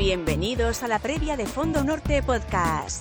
Bienvenidos a la previa de Fondo Norte Podcast.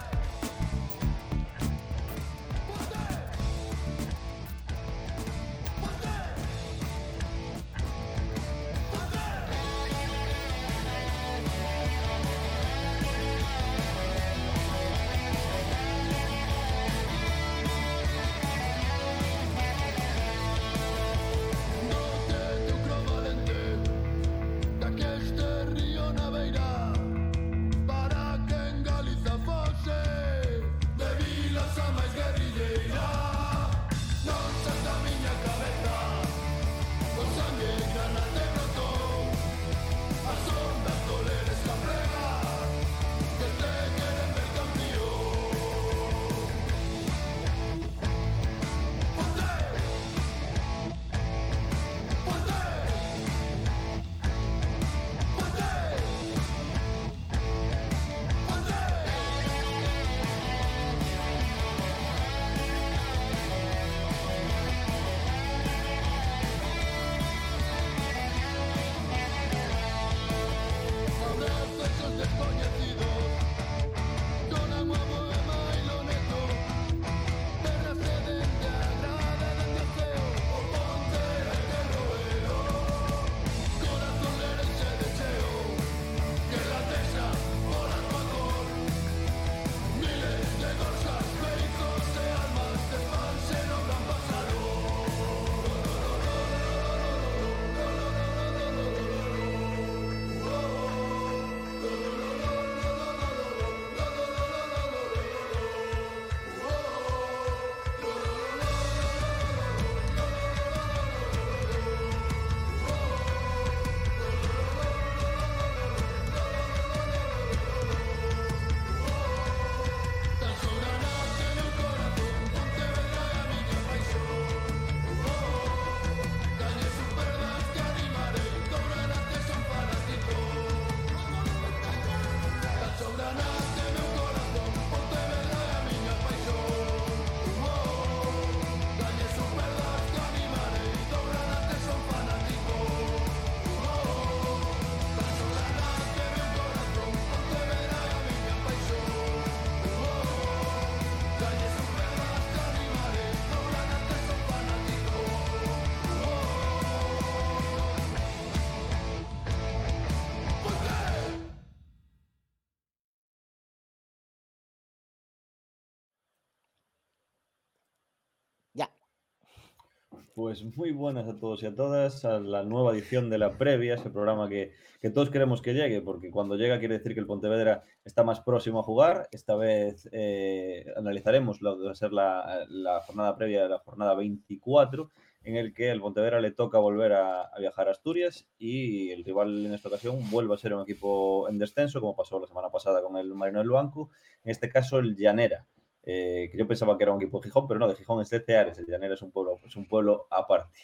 Pues muy buenas a todos y a todas a la nueva edición de La Previa, ese programa que todos queremos que llegue, porque cuando llega quiere decir que el Pontevedra está más próximo a jugar. Esta vez analizaremos lo que va a ser la jornada previa de la jornada 24, en el que el Pontevedra le toca volver a viajar a Asturias y el rival en esta ocasión vuelve a ser un equipo en descenso, como pasó la semana pasada con el Marino del Banco, en este caso el Llanera. Que yo pensaba que era un equipo de Gijón, pero no, de Gijón es de Ceares, el Llanera es un pueblo aparte.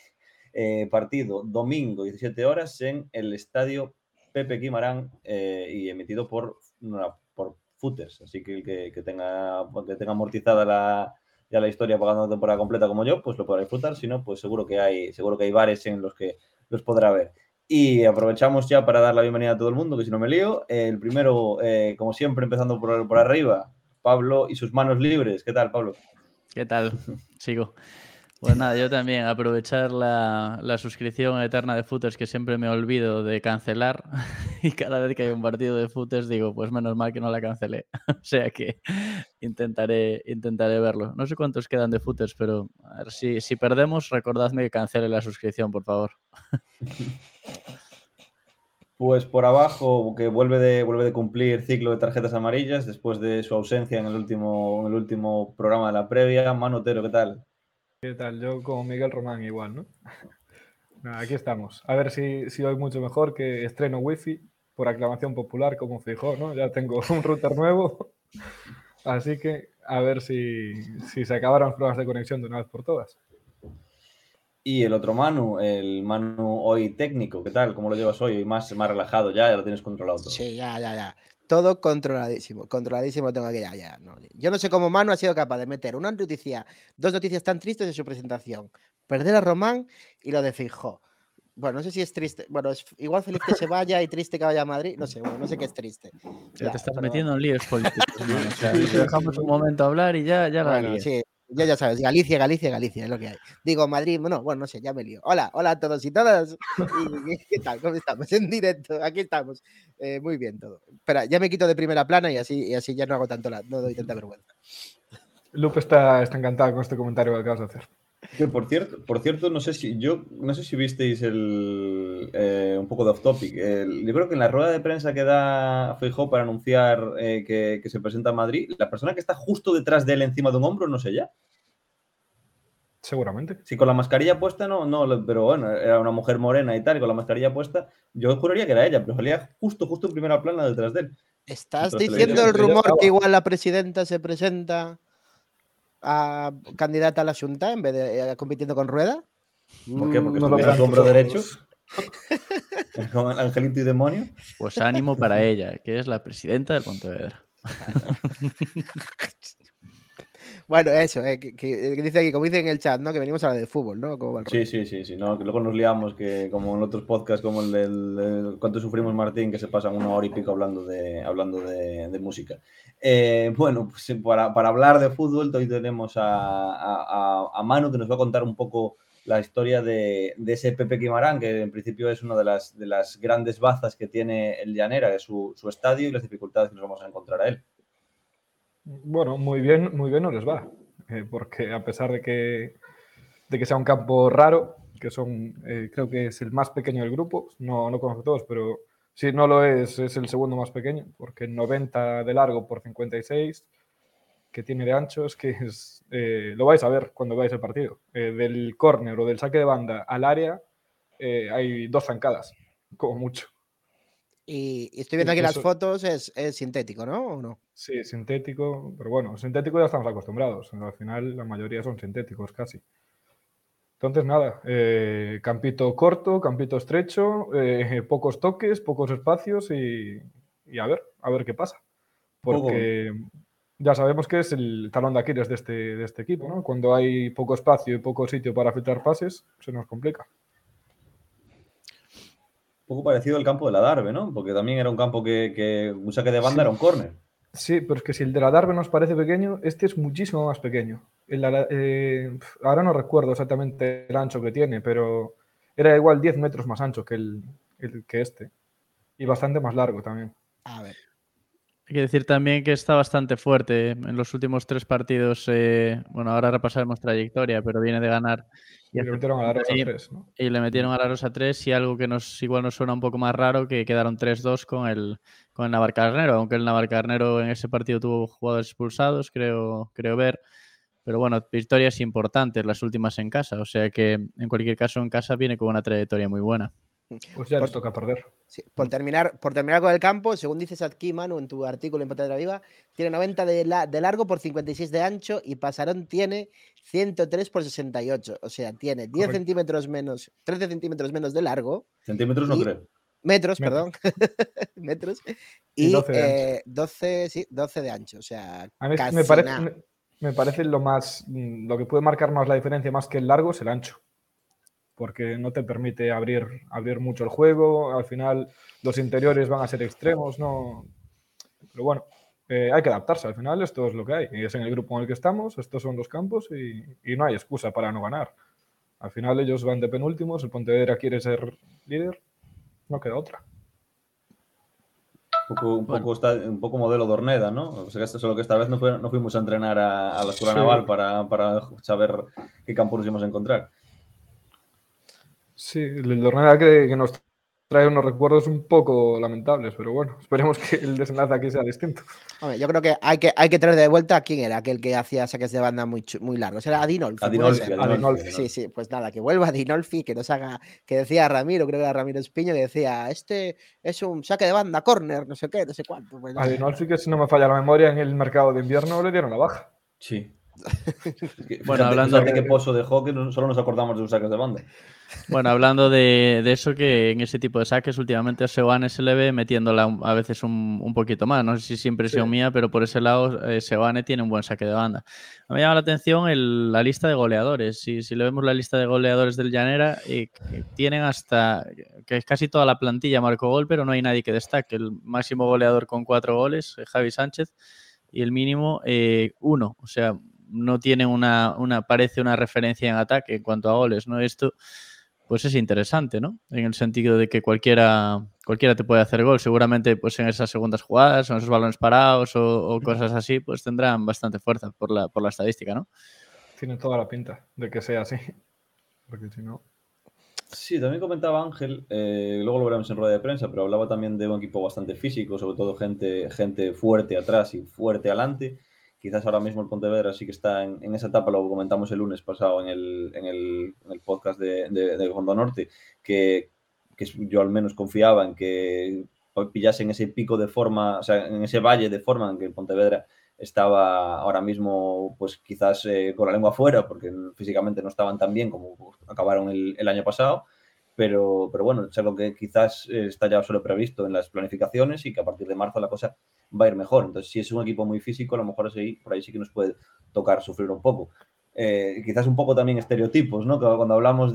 Partido domingo, 17 horas, en el estadio Pepe Guimarán y emitido por Footers. Así que el que tenga amortizada ya la historia pagando la temporada completa como yo, pues lo podrá disfrutar. Si no, pues seguro que hay bares en los que los podrá ver. Y aprovechamos ya para dar la bienvenida a todo el mundo, que si no me lío. El primero, como siempre, empezando por arriba, Pablo y sus manos libres. ¿Qué tal, Pablo? ¿Qué tal? Sigo. Pues nada, yo también aprovechar la suscripción eterna de Footers, que siempre me olvido de cancelar, y cada vez que hay un partido de Footers digo, pues menos mal que no la cancelé. O sea que intentaré verlo. No sé cuántos quedan de Footers, pero a ver, si perdemos, recordadme que cancele la suscripción, por favor. Pues por abajo, que vuelve de cumplir ciclo de tarjetas amarillas después de su ausencia en el último programa de la previa. Manu Otero, ¿qué tal? ¿Qué tal? Yo como Miguel Román igual, ¿no? Nada, aquí estamos. A ver si hoy mucho mejor, que estreno wifi por aclamación popular como Feijóo, ¿no? Ya tengo un router nuevo. Así que a ver si se acabaron las pruebas de conexión de una vez por todas. Y el otro Manu, el Manu hoy técnico, ¿qué tal? ¿Cómo lo llevas hoy? Más relajado ya lo tienes controlado todo. Sí, ya. Todo controladísimo tengo aquí ya. No. Yo no sé cómo Manu ha sido capaz de meter dos noticias tan tristes en su presentación. Perder a Román y lo de Feijóo. Bueno, no sé si es triste. Bueno, es igual feliz que se vaya y triste que vaya a Madrid. No sé, bueno, no sé qué es triste. Ya Ya, te estás pero metiendo en líos políticos, mano. O sea, Sí, te sí, dejamos un momento hablar y ya la bueno, lías. sí, ya sabes, Galicia, Galicia, Galicia, es lo que hay. Digo, Madrid, no, bueno, no sé, ya me lío. Hola a todos y todas. ¿Qué tal? ¿Cómo estamos? En directo, aquí estamos. Muy bien todo. Espera, ya me quito de primera plana y así ya no hago no doy tanta vergüenza. Lupe está encantado con este comentario que acabas de hacer. Que por cierto, no sé si visteis un poco de off topic. Yo creo que en la rueda de prensa que da Feijóo para anunciar que se presenta a Madrid, la persona que está justo detrás de él encima de un hombro, no sé ya. Seguramente. Si con la mascarilla puesta, no, pero bueno, era una mujer morena y tal, y con la mascarilla puesta, yo juraría que era ella, pero salía justo en primera plana detrás de él. ¿Estás Mientras diciendo televisión. el Ella rumor estaba. que igual la presidenta se presenta a candidata a la Junta en vez de compitiendo con Rueda? ¿Por qué? Porque No lo estuviera a su vean hombro tus ojos. derecho, con Angelito y Demonio. Pues ánimo para ella, que es la presidenta del Pontevedra. Bueno, eso, que dice aquí, como dice en el chat, ¿no? Que venimos a hablar de fútbol, ¿no? ¿Cómo va el rollo? Sí, no, que luego nos liamos, que como en otros podcasts, como el del Cuánto sufrimos Martín, que se pasan 1 hora y pico hablando de música. Bueno, pues para hablar de fútbol, hoy tenemos a Manu, que nos va a contar un poco la historia de ese Pepe Quimarán, que en principio es una de las grandes bazas que tiene el Llanera, de su estadio, y las dificultades que nos vamos a encontrar a él. Bueno, muy bien no les va. Porque a pesar de que sea un campo raro, que creo que es el más pequeño del grupo, no conozco todos, pero si no lo es el segundo más pequeño, porque 90 de largo por 56, que tiene de ancho, es que lo vais a ver cuando veáis el partido. Del córner o del saque de banda al área hay 2 zancadas, como mucho. Y estoy viendo aquí las fotos, es sintético, ¿no? ¿O no? Sí, sintético, pero bueno, sintético ya estamos acostumbrados. Al final la mayoría son sintéticos casi. Entonces, nada, campito corto, campito estrecho, pocos toques, pocos espacios y a ver qué pasa. Porque ya sabemos que es el talón de Aquiles de este equipo, ¿no? Cuando hay poco espacio y poco sitio para filtrar pases, se nos complica. Un poco parecido al campo de la Darbe, ¿no? Porque también era un campo que un saque de banda Sí. era un córner. Sí, pero es que si el de la Darbe nos parece pequeño, este es muchísimo más pequeño. Ahora no recuerdo exactamente el ancho que tiene, pero era igual 10 metros más ancho que este. Y bastante más largo también. A ver. Hay que decir también que está bastante fuerte en los últimos 3 partidos. Bueno, ahora repasaremos trayectoria, pero viene de ganar. Y le metieron a la Rosa 3, ¿no? Y le metieron a la Rosa 3 y algo que igual nos suena un poco más raro, que quedaron 3-2 con el Navalcarnero, aunque el Navalcarnero en ese partido tuvo jugadores expulsados, creo ver. Pero bueno, victorias importantes, las últimas en casa. O sea que en cualquier caso en casa viene con una trayectoria muy buena. Pues ya les toca perder. Sí, por terminar con el campo, según dices aquí, Manu, en tu artículo en Pontevedra Viva, tiene 90 de largo por 56 de ancho y Pasarón tiene 103 por 68. O sea, tiene 10 centímetros menos, 13 centímetros menos de largo. Centímetros no creo. Metros, perdón. Metros. Y 12 de ancho. 12 de ancho. O sea, a mí casi me parece lo que puede marcar más la diferencia más que el largo es el ancho. Porque no te permite abrir mucho el juego. Al final los interiores van a ser extremos, ¿no? Pero bueno, hay que adaptarse. Al final esto es lo que hay. Y es en el grupo en el que estamos, estos son los campos y no hay excusa para no ganar. Al final ellos van de penúltimos, el Pontevedra quiere ser líder, no queda otra. Un poco modelo de Orneda, ¿no? O sea, solo que esta vez no fuimos a entrenar a la Escuela Naval para saber qué campo nos íbamos a encontrar. Sí, el Orneda que nos trae unos recuerdos un poco lamentables, pero bueno, esperemos que el desenlace aquí sea distinto. Hombre, yo creo que hay que traer de vuelta a quién era aquel que hacía saques de banda muy largos. Era Adinolfi. Adinolfi. Sí, pues nada, que vuelva Adinolfi, que nos haga, que decía Ramiro, creo que era Ramiro Espiño, que decía, este es un saque de banda, córner, no sé qué, no sé cuánto. Pues Adinolfi, que si no me falla la memoria, en el mercado de invierno le dieron la baja. Sí. Bueno, hablando de qué pozo dejó que solo nos acordamos de sus saques de banda. Bueno, hablando de eso, que en ese tipo de saques últimamente a Seoane se le ve metiéndola a veces un poquito más. No sé si es impresión mía, pero por ese lado Seoane tiene un buen saque de banda. Me llama la atención la lista de goleadores. Si le vemos la lista de goleadores del Llanera, tienen hasta que es casi toda la plantilla marcó gol, pero no hay nadie que destaque. El máximo goleador con 4 goles, Javi Sánchez, y el mínimo 1. O sea, no tienen parece una referencia en ataque en cuanto a goles, ¿no? Esto pues es interesante, ¿no? En el sentido de que cualquiera te puede hacer gol. Seguramente pues en esas segundas jugadas o en esos balones parados o cosas así, pues tendrán bastante fuerza por la estadística, ¿no? Tiene toda la pinta de que sea así. Porque si no... Sí, también comentaba Ángel, luego lo veremos en rueda de prensa, pero hablaba también de un equipo bastante físico, sobre todo gente fuerte atrás y fuerte adelante. Quizás ahora mismo el Pontevedra sí que está en esa etapa, lo comentamos el lunes pasado en el podcast de Fondo Norte, que yo al menos confiaba en que pillasen ese pico de forma, o sea, en ese valle de forma en que el Pontevedra estaba ahora mismo, pues quizás con la lengua afuera, porque físicamente no estaban tan bien como acabaron el año pasado, pero bueno, es algo que quizás está ya solo previsto en las planificaciones y que a partir de marzo la cosa va a ir mejor. Entonces, si es un equipo muy físico, a lo mejor por ahí sí que nos puede tocar sufrir un poco. Quizás un poco también estereotipos, ¿no? Que cuando hablamos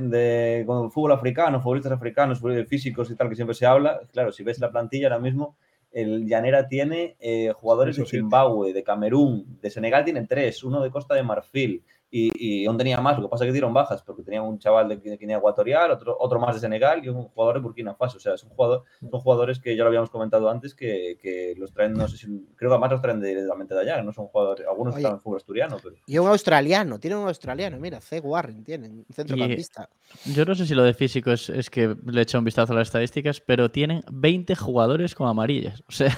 de fútbol africano, futbolistas africanos, físicos y tal, que siempre se habla, claro, si ves la plantilla ahora mismo, el Llanera tiene jugadores de Zimbabue, de Camerún, de Senegal tienen 3, uno de Costa de Marfil y aún tenía más, lo que pasa es que dieron bajas porque tenía un chaval de Guinea Ecuatorial, otro más de Senegal y un jugador de Burkina Faso. O sea, son jugadores que ya lo habíamos comentado antes que los traen, no sé si, creo que además los traen directamente de allá, no son jugadores, algunos están en fútbol asturiano. Pero... Y un australiano, tiene un australiano, mira, C. Warren tiene, un centrocampista. Yo no sé si lo de físico es que le he echado un vistazo a las estadísticas, pero tienen 20 jugadores con amarillas. O sea,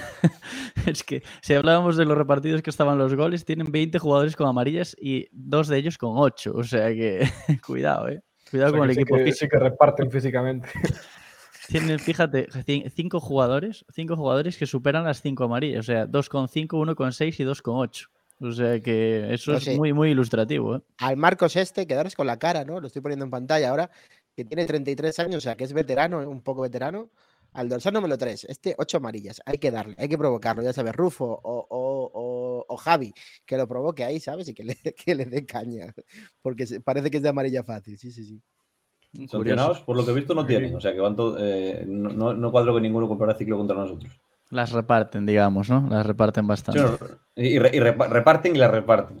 es que si hablábamos de los repartidos que estaban los goles, tienen 20 jugadores con amarillas y 2 de ellos con 8. O sea que, cuidado, Cuidado con el equipo físico. Sí que reparten físicamente. Tienen, fíjate, 5 jugadores que superan las 5 amarillas. O sea, 2,5, 1,6 y 2,8. O sea que eso es muy, muy ilustrativo. Al Marcos quedaros con la cara, ¿no? Lo estoy poniendo en pantalla ahora, que tiene 33 años, o sea, que es veterano, un poco veterano. Al dorsal número 3, 8 amarillas. Hay que darle, hay que provocarlo, ya sabes, Rufo o Javi, que lo provoque ahí, ¿sabes? Y que le dé caña, porque parece que es de amarilla fácil, sí. Sancionados, por lo que he visto, no tienen, o sea que van no cuadro que ninguno comprara ciclo contra nosotros. Las reparten, digamos, ¿no? Las reparten bastante. Sí, reparten y las reparten.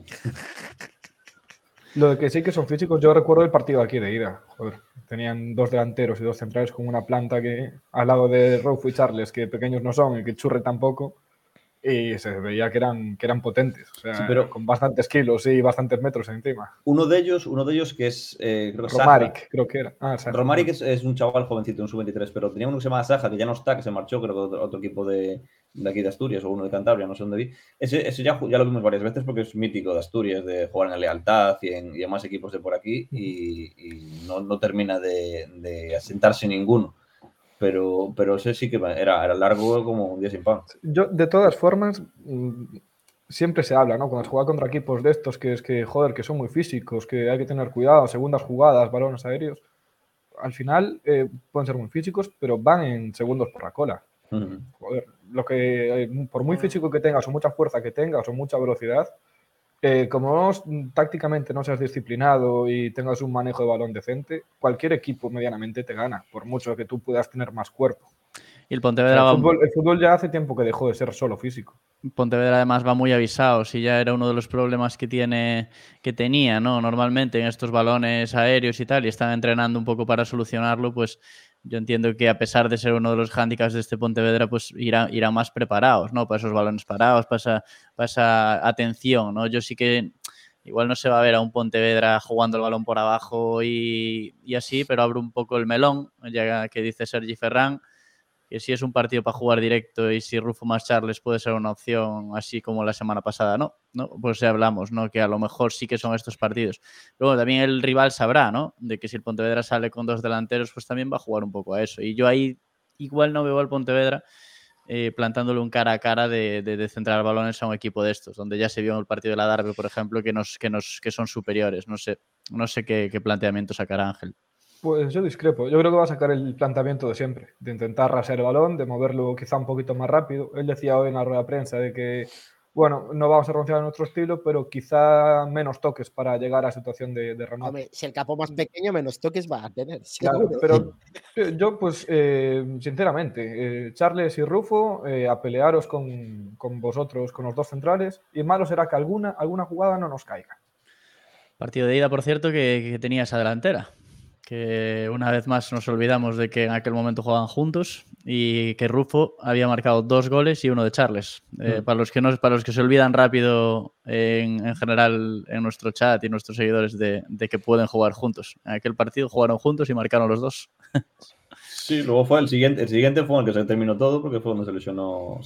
Lo de que sí que son físicos, yo recuerdo el partido aquí de ida. Joder, tenían 2 delanteros y 2 centrales con una planta que al lado de Rufo y Charles, que pequeños no son y que Churre tampoco, y se veía que eran potentes, o sea, sí, pero con bastantes kilos y bastantes metros encima. Uno de ellos que es Romaric, creo que era. Romaric es un chaval jovencito, un sub-23, pero tenía uno que se llama Saja, que ya no está, que se marchó, creo que otro equipo de aquí de Asturias o uno de Cantabria, no sé dónde vi. Ese ya lo vimos varias veces porque es mítico de Asturias, de jugar en el Lealtad y en más equipos de por aquí y no termina de asentarse ninguno. Pero ese sí que era largo como un día sin pan. Yo, de todas formas, siempre se habla, ¿no? Cuando se juega contra equipos de estos que es que, joder, que son muy físicos, que hay que tener cuidado, segundas jugadas, balones aéreos. Al final pueden ser muy físicos, pero van en segundos por la cola. Joder, por muy físico que tengas o mucha fuerza que tengas o mucha velocidad, como tácticamente no seas disciplinado y tengas un manejo de balón decente, cualquier equipo medianamente te gana, por mucho que tú puedas tener más cuerpo. Y el Pontevedra el fútbol ya hace tiempo que dejó de ser solo físico. Pontevedra además va muy avisado, si ya era uno de los problemas que tenía, ¿no? Normalmente en estos balones aéreos y tal, y están entrenando un poco para solucionarlo, pues yo entiendo que a pesar de ser uno de los hándicaps de este Pontevedra, pues irán más preparados, ¿no? Para esos balones parados, para esa atención, ¿no? Yo sí que igual no se va a ver a un Pontevedra jugando el balón por abajo y así, pero abro un poco el melón, ya que dice Sergi Ferrán, que si es un partido para jugar directo y si Rufo más Charles puede ser una opción así como la semana pasada, ¿no? Pues ya hablamos, ¿no? Que a lo mejor sí que son estos partidos. Luego también el rival sabrá, ¿no? De que si el Pontevedra sale con 2 delanteros, pues también va a jugar un poco a eso. Y yo ahí igual no veo al Pontevedra plantándole un cara a cara de centrar balones a un equipo de estos, donde ya se vio en el partido de la Derby, por ejemplo, que son superiores. No sé qué planteamiento sacará Ángel. Pues yo discrepo. Yo creo que va a sacar el planteamiento de siempre, de intentar rasear el balón, de moverlo quizá un poquito más rápido. Él decía hoy en la rueda de prensa de que, bueno, no vamos a renunciar a nuestro estilo, pero quizá menos toques para llegar a situación de remate. Hombre, si el campo más pequeño, menos toques va a tener. Claro, Seguro. pero yo, pues, sinceramente, Charles y Rufo, a pelearos con vosotros, con los dos centrales, y malo será que alguna jugada no nos caiga. Partido de ida, por cierto, que tenía esa delantera. Que una vez más nos olvidamos de que en aquel momento jugaban juntos y que Rufo había marcado 2 goles y 1 de Charles. Para los que se olvidan rápido en general en nuestro chat y nuestros seguidores de que pueden jugar juntos. En aquel partido jugaron juntos y marcaron los 2. Sí, luego fue el siguiente fue el que se terminó todo porque fue donde se lesionó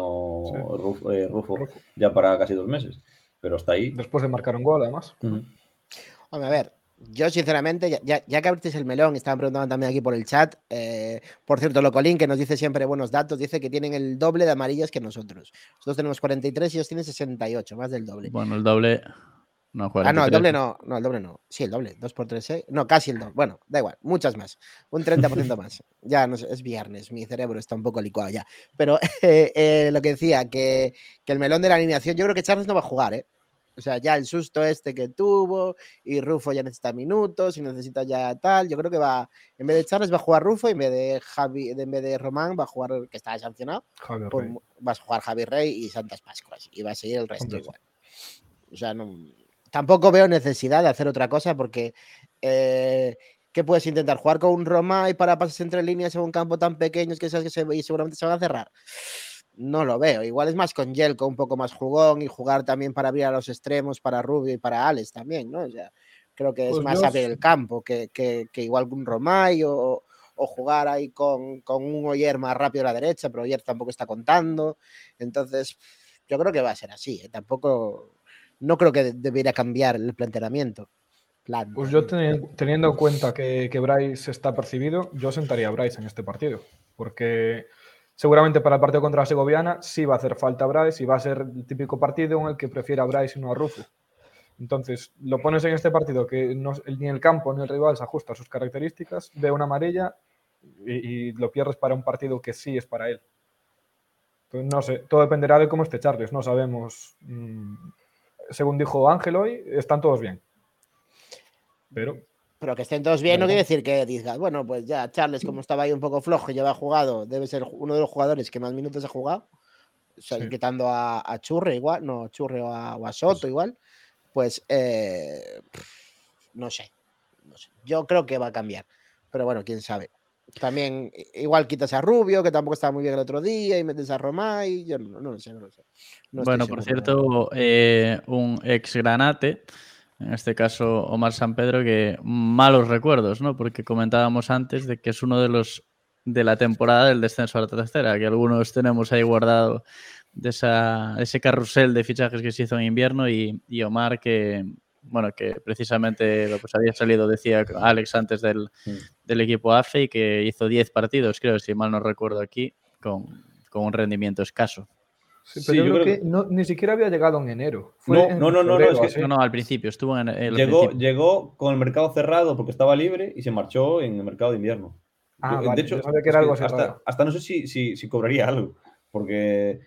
Rufo ya para casi 2 meses. Pero hasta ahí. Después de marcar un gol, además. Hombre, a ver, yo sinceramente, ya que abriste el melón, estaban preguntando también aquí por el chat, por cierto, Locolín, que nos dice siempre buenos datos, dice que tienen el doble de amarillas que nosotros. Nosotros tenemos 43 y ellos tienen 68, más del doble. Bueno, el doble... No, 43. No, el doble no. Sí, el doble, 2 por 3, 6. No, casi el doble. Bueno, da igual, muchas más. Un 30% más. Ya, no sé, es viernes, mi cerebro está un poco licuado ya. Pero lo que decía, que el melón de la alineación, yo creo que Charles no va a jugar, ¿eh? O sea, ya el susto que tuvo y Rufo ya necesita minutos y necesita ya tal. Yo creo que en vez de Charles va a jugar Rufo y en vez de Román va a jugar, que está sancionado, va a jugar Javi Rey y Santas Pascuas y va a seguir el resto igual. O sea, tampoco veo necesidad de hacer otra cosa porque ¿qué puedes intentar? ¿Jugar con un Román y para pases entre líneas en un campo tan pequeño que sabes que seguramente se van a cerrar? No lo veo. Igual es más con Jelko un poco más jugón y jugar también para abrir a los extremos, para Rubio y para Alex también, ¿no? O sea, creo que es más abrir el campo que igual un Romay o jugar ahí con un Oyer más rápido a la derecha, pero Oyer tampoco está contando. Entonces, yo creo que va a ser así. Tampoco, no creo que debería cambiar el planteamiento. Pues yo teniendo en cuenta que Bryce está percibido, yo sentaría a Bryce en este partido, porque seguramente para el partido contra la Segoviana sí va a hacer falta Bryce y va a ser el típico partido en el que prefiera a Bryce y no a Rufo. Entonces, lo pones en este partido que ni el campo ni el rival se ajusta a sus características, ve una amarilla y lo pierdes para un partido que sí es para él. Entonces, no sé, todo dependerá de cómo esté Charles, no sabemos. Según dijo Ángel hoy, están todos bien. Pero que estén todos bien no quiere decir que digas, bueno, pues ya Charles, como estaba ahí un poco flojo y ya ha jugado, debe ser uno de los jugadores que más minutos ha jugado, o sea, sí, quitando a Churre igual, no, Churre o a Soto igual, pues no sé. Yo creo que va a cambiar, pero bueno, quién sabe. También igual quitas a Rubio, que tampoco estaba muy bien el otro día, y metes a Romay, yo no lo sé. No bueno, por cierto, un ex Granate, en este caso Omar San Pedro, que malos recuerdos, ¿no? Porque comentábamos antes de que es uno de la temporada del descenso a la tercera, que algunos tenemos ahí guardado de ese carrusel de fichajes que se hizo en invierno y Omar que precisamente pues había salido, decía Alex antes del equipo AFE y que hizo 10 partidos, creo, si mal no recuerdo aquí, con un rendimiento escaso. Sí, pero yo creo que ni siquiera había llegado en enero. No, al principio, estuvo en el llegó con el mercado cerrado porque estaba libre y se marchó en el mercado de invierno. Vale, de hecho, yo sabía que era algo así hasta no sé si cobraría algo. Porque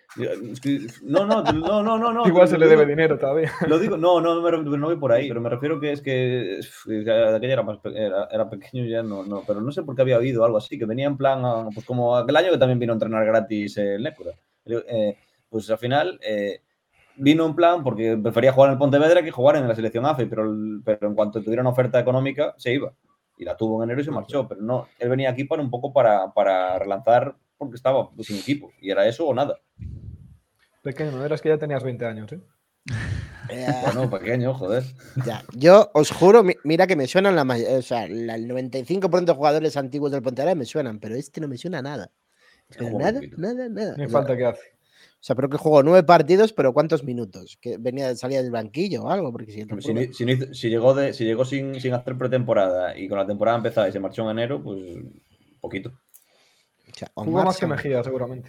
no. Igual se le debe dinero todavía. Lo digo, no voy por ahí, pero me refiero que es que aquella era pequeño ya no, pero no sé por qué había oído algo así, que venía en plan, pues como aquel año que también vino a entrenar gratis el Nécora. Pues al final vino en plan porque prefería jugar en el Pontevedra que jugar en la selección AFE, pero en cuanto tuviera una oferta económica se iba. Y la tuvo en enero y se marchó, pero no, él venía aquí para un poco para relanzar porque estaba sin equipo, y era eso o nada. Pequeño, no eras que ya tenías 20 años, ¿eh? Bueno, pequeño, joder. Ya. Yo os juro, mira que me suenan el 95% de jugadores antiguos del Pontevedra me suenan, pero este no me suena nada. Nada. Ni falta que hace. O sea, pero que jugó 9 partidos, pero ¿cuántos minutos? Que salía del banquillo o algo, porque si llegó sin hacer pretemporada y con la temporada empezada y se marchó en enero, pues poquito. O sea, jugó más que Mejía, seguramente.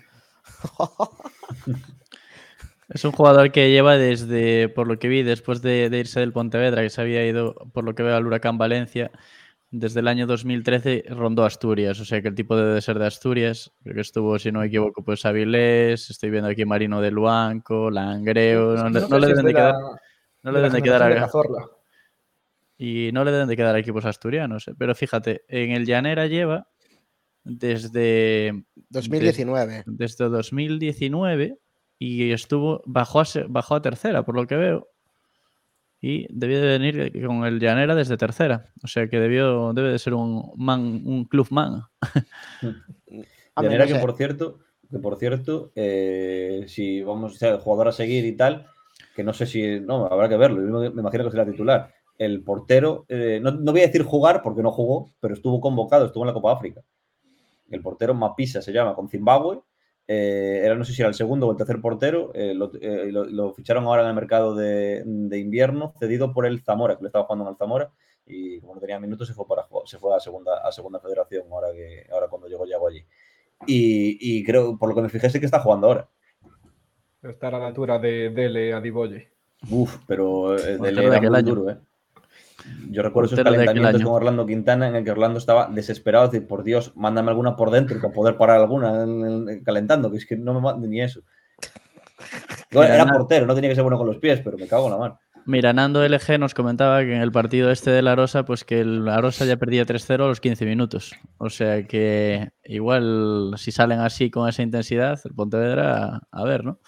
Es un jugador que lleva desde, por lo que vi, después de irse del Pontevedra, que se había ido, por lo que veo, al Huracán Valencia, desde el año 2013 rondó Asturias. O sea que el tipo debe de ser de Asturias. Creo que estuvo, si no me equivoco, pues Avilés. Estoy viendo aquí Marino de Luanco, Langreo. No No sé le si es deben de quedar. No le de la deben de quedar generación de a- Cazorla. Y no le deben de quedar equipos asturianos. Pero fíjate, en el Llanera lleva desde 2019. desde 2019 y bajó a tercera, por lo que veo. Y debió de venir con el Llanera desde tercera. O sea que debe de ser un club man. Hombre, Llanera no sé. que por cierto, si vamos a ser jugador a seguir y tal, que no sé si, no, habrá que verlo, yo me imagino que será titular. El portero, no voy a decir jugar porque no jugó, pero estuvo convocado, estuvo en la Copa África. El portero Mapisa se llama, con Zimbabue. No sé si era el segundo o el tercer portero. Lo ficharon ahora en el mercado de invierno, cedido por el Zamora, que le estaba jugando en el Zamora. Y como no tenía minutos, se fue a segunda federación, ahora cuando llegó Yago allí. Y creo, por lo que me fijé, sí que está jugando ahora. Estar a la altura de Dele Adiboye. Pero Dele Portero de era aquel muy año. duro, Yo recuerdo esos Portero de aquel calentamientos año. con Orlando Quintana en el que Orlando estaba desesperado, decir, por Dios, mándame alguna por dentro para poder parar alguna calentando, que es que no me mande ni eso. Era portero, no tenía que ser bueno con los pies, pero me cago en la mano. Mira, Nando LG nos comentaba que en el partido este de La Rosa, pues que La Rosa ya perdía 3-0 a los 15 minutos. O sea que igual si salen así con esa intensidad, el Pontevedra, a ver, ¿no?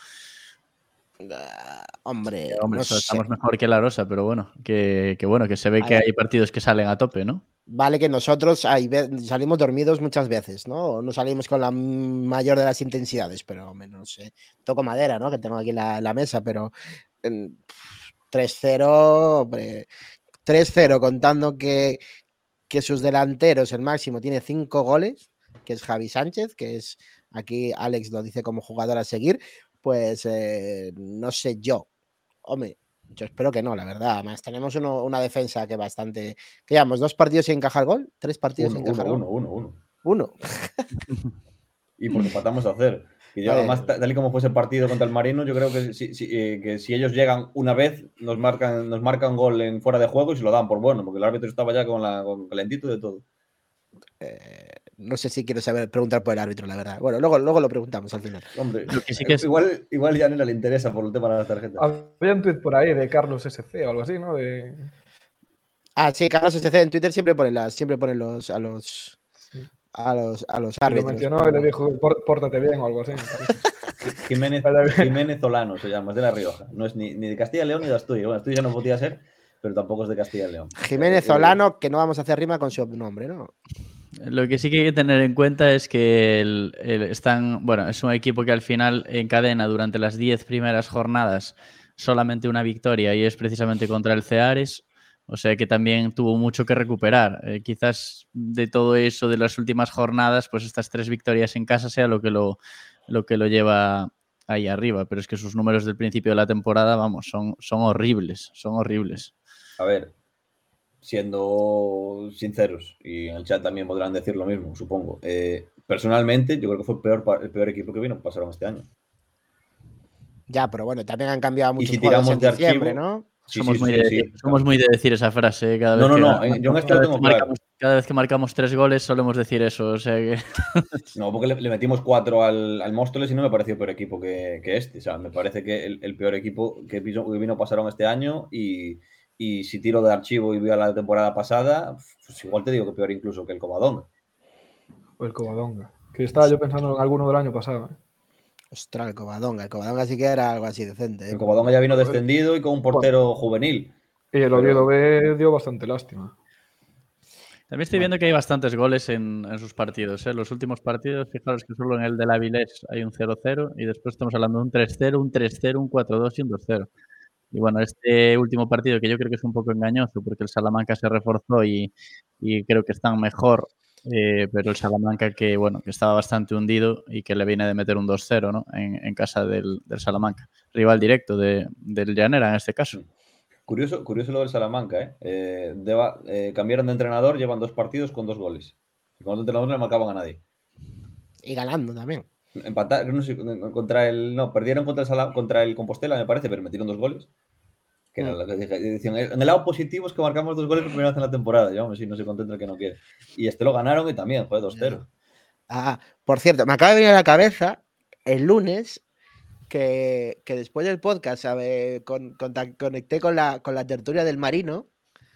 Hombre, Hombre, no sé. estamos mejor que La Rosa, pero bueno, que se ve que hay partidos que salen a tope, ¿no? Vale que nosotros salimos dormidos muchas veces, ¿no? No salimos con la mayor de las intensidades, pero no sé. Toco madera, ¿no? Que tengo aquí la mesa, pero 3-0, hombre. 3-0 contando que sus delanteros, el máximo, tiene 5 goles, que es Javi Sánchez, que es, aquí Alex lo dice como jugador a seguir, pues no sé yo. Hombre, yo espero que no, la verdad. Además, tenemos una defensa que bastante... ¿Qué llevamos? ¿2 partidos sin encajar gol? ¿3 partidos sin encajar gol? Uno. Y porque empatamos a 0. Y además, tal y como fue ese partido contra el Marino, yo creo que si ellos llegan una vez, nos marcan gol en fuera de juego y se lo dan por bueno, porque el árbitro estaba ya con calentito de todo. No sé si quiero preguntar por el árbitro, la verdad. Bueno, luego lo preguntamos al final. Hombre, Lo que sí que es... igual ya no le interesa por el tema de las tarjetas. Había un tuit por ahí de Carlos SC o algo así, ¿no? Sí, Carlos SC en Twitter siempre pone a los árbitros. Lo mencionó y le dijo, pórtate bien o algo así. Jiménez Solano se llama, es de La Rioja. No es ni de Castilla y León ni de Asturias. Bueno, Asturias no podía ser, pero tampoco es de Castilla y León. Jiménez Solano, que no vamos a hacer rima con su nombre, ¿no? Lo que sí que hay que tener en cuenta es que es un equipo que al final encadena durante las 10 primeras jornadas solamente una victoria y es precisamente contra el Ceares. O sea que también tuvo mucho que recuperar. Quizás de todo eso de las últimas jornadas, pues estas 3 victorias en casa sea lo que lo lleva ahí arriba. Pero es que sus números del principio de la temporada, vamos, son horribles. Son horribles. A ver, siendo sinceros, y en el chat también podrán decir lo mismo, supongo. Personalmente, yo creo que fue el peor equipo que vino, pasaron este año. Ya, pero bueno, también han cambiado muchos si tiramos juegos en de diciembre, archivo, ¿no? Somos muy de decir esa frase. Cada vez yo en esto lo tengo claro. Cada vez que marcamos 3 goles solemos decir eso. O sea que... No, porque le metimos 4 al Móstoles y no me pareció peor equipo que este. O sea, me parece que el peor equipo que vino pasaron este año y si tiro de archivo y veo la temporada pasada, pues igual te digo que peor incluso que el Covadonga. O el Covadonga. Que estaba yo pensando en alguno del año pasado. Ostras, el Covadonga sí que era algo así decente. El Covadonga ya vino descendido y con un portero juvenil. Y el Oviedo B dio bastante lástima. También estoy viendo que hay bastantes goles en sus partidos. Los últimos partidos, fijaros que solo en el del Avilés hay un 0-0 y después estamos hablando de un 3-0, un 3-0, un 4-2 y un 2-0. Y bueno, este último partido que yo creo que es un poco engañoso porque el Salamanca se reforzó y creo que están mejor, pero el Salamanca que estaba bastante hundido y que le viene de meter un 2-0, ¿no? en casa del Salamanca. Rival directo del Llanera en este caso. Curioso lo del Salamanca, cambiaron de entrenador, llevan 2 partidos con 2 goles. Y con otro entrenador no le marcaban a nadie. Y ganando también. Empatar, no sé, perdieron contra el Compostela, me parece, pero metieron 2 goles. Que era lo que decían, en el lado positivo es que marcamos 2 goles por primera vez en la temporada. Ya, hombre, si no se contenta el que no quiere. Y lo ganaron y también, fue 2-0. Por cierto, me acaba de venir a la cabeza el lunes que después del podcast conecté con la tertulia del Marino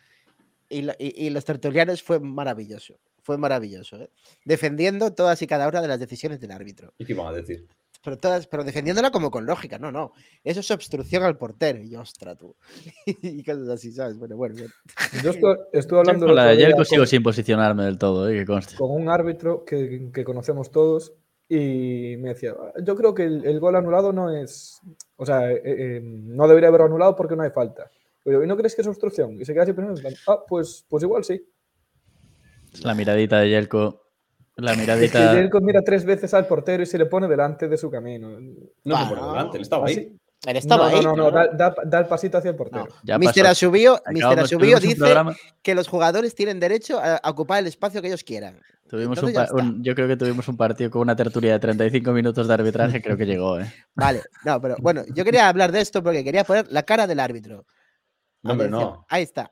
y los tertulianos fue maravilloso. Fue maravilloso, ¿eh? Defendiendo todas y cada una de las decisiones del árbitro. ¿Y qué iban a decir? Pero defendiéndola como con lógica, no. Eso es obstrucción al portero. Y ostras, tú. Y cosas así, ¿sabes? Bueno. Yo estuve hablando Con la de ayer sigo con, sin posicionarme del todo, que conste. con un árbitro que conocemos todos y me decía, yo creo que el gol anulado no es... O sea, no debería haber anulado porque no hay falta. Pero, ¿y no crees que es obstrucción? Y se queda así pensando, pues igual sí. Es la miradita de Yelko. La miradita... Es que Yelko mira 3 veces al portero y se le pone delante de su camino. No se pone delante, él estaba ahí. Él estaba ahí. No, da el pasito hacia el portero. No. Mr. Asubio dice que los jugadores tienen derecho a ocupar el espacio que ellos quieran. Yo creo que tuvimos un partido con una tertulia de 35 minutos de arbitraje, creo que llegó. Vale, no, pero bueno, yo quería hablar de esto porque quería poner la cara del árbitro. No, hombre, no. Ahí está.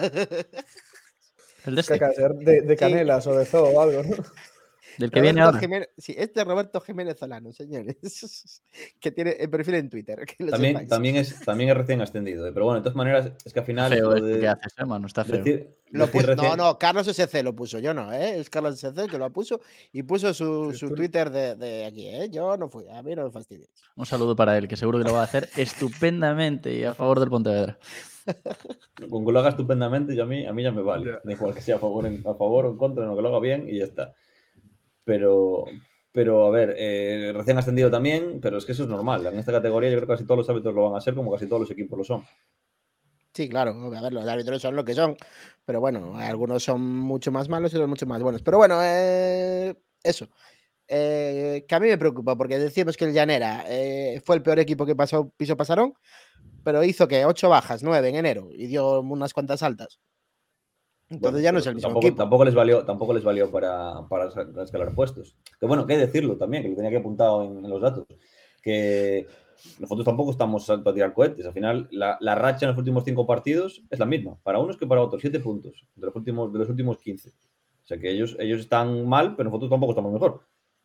El de este. De Canelas o de Zoo o algo, ¿no? Del que viene ahora. Sí, este es Roberto Jiménez Solano, señores. Que tiene el perfil en Twitter. También es recién ascendido. Pero bueno, de todas maneras, es que al final. Feo ¿qué haces, hermano? Está feo. No, Carlos SC lo puso, yo no, ¿eh? Es Carlos SC que lo puso y puso su Twitter de aquí, ¿eh? Yo no fui, a mí no me fastidies. Un saludo para él, que seguro que lo va a hacer estupendamente y a favor del Pontevedra. Con que lo haga estupendamente, a mí ya me vale. Da igual que sea a favor o en contra, no, que lo haga bien y ya está. Pero a ver, recién ascendido también, pero es que eso es normal. En esta categoría yo creo que casi todos los árbitros lo van a ser, como casi todos los equipos lo son. Sí, claro, a ver, los árbitros son lo que son, pero bueno, algunos son mucho más malos y otros mucho más buenos. Pero bueno, eso. Que a mí me preocupa, porque decimos que el Llanera fue el peor equipo que pisó Pasarón, pero hizo que 8 bajas, 9 en enero, y dio unas cuantas altas. Entonces ya no es el mismo equipo. Tampoco les valió para escalar puestos. Que bueno, que decirlo también, que lo tenía que apuntado en los datos. Que nosotros tampoco estamos para tirar cohetes. Al final, la racha en los últimos 5 partidos es la misma. Para unos que para otros. 7 puntos de los últimos 15. O sea que ellos están mal, pero nosotros tampoco estamos mejor.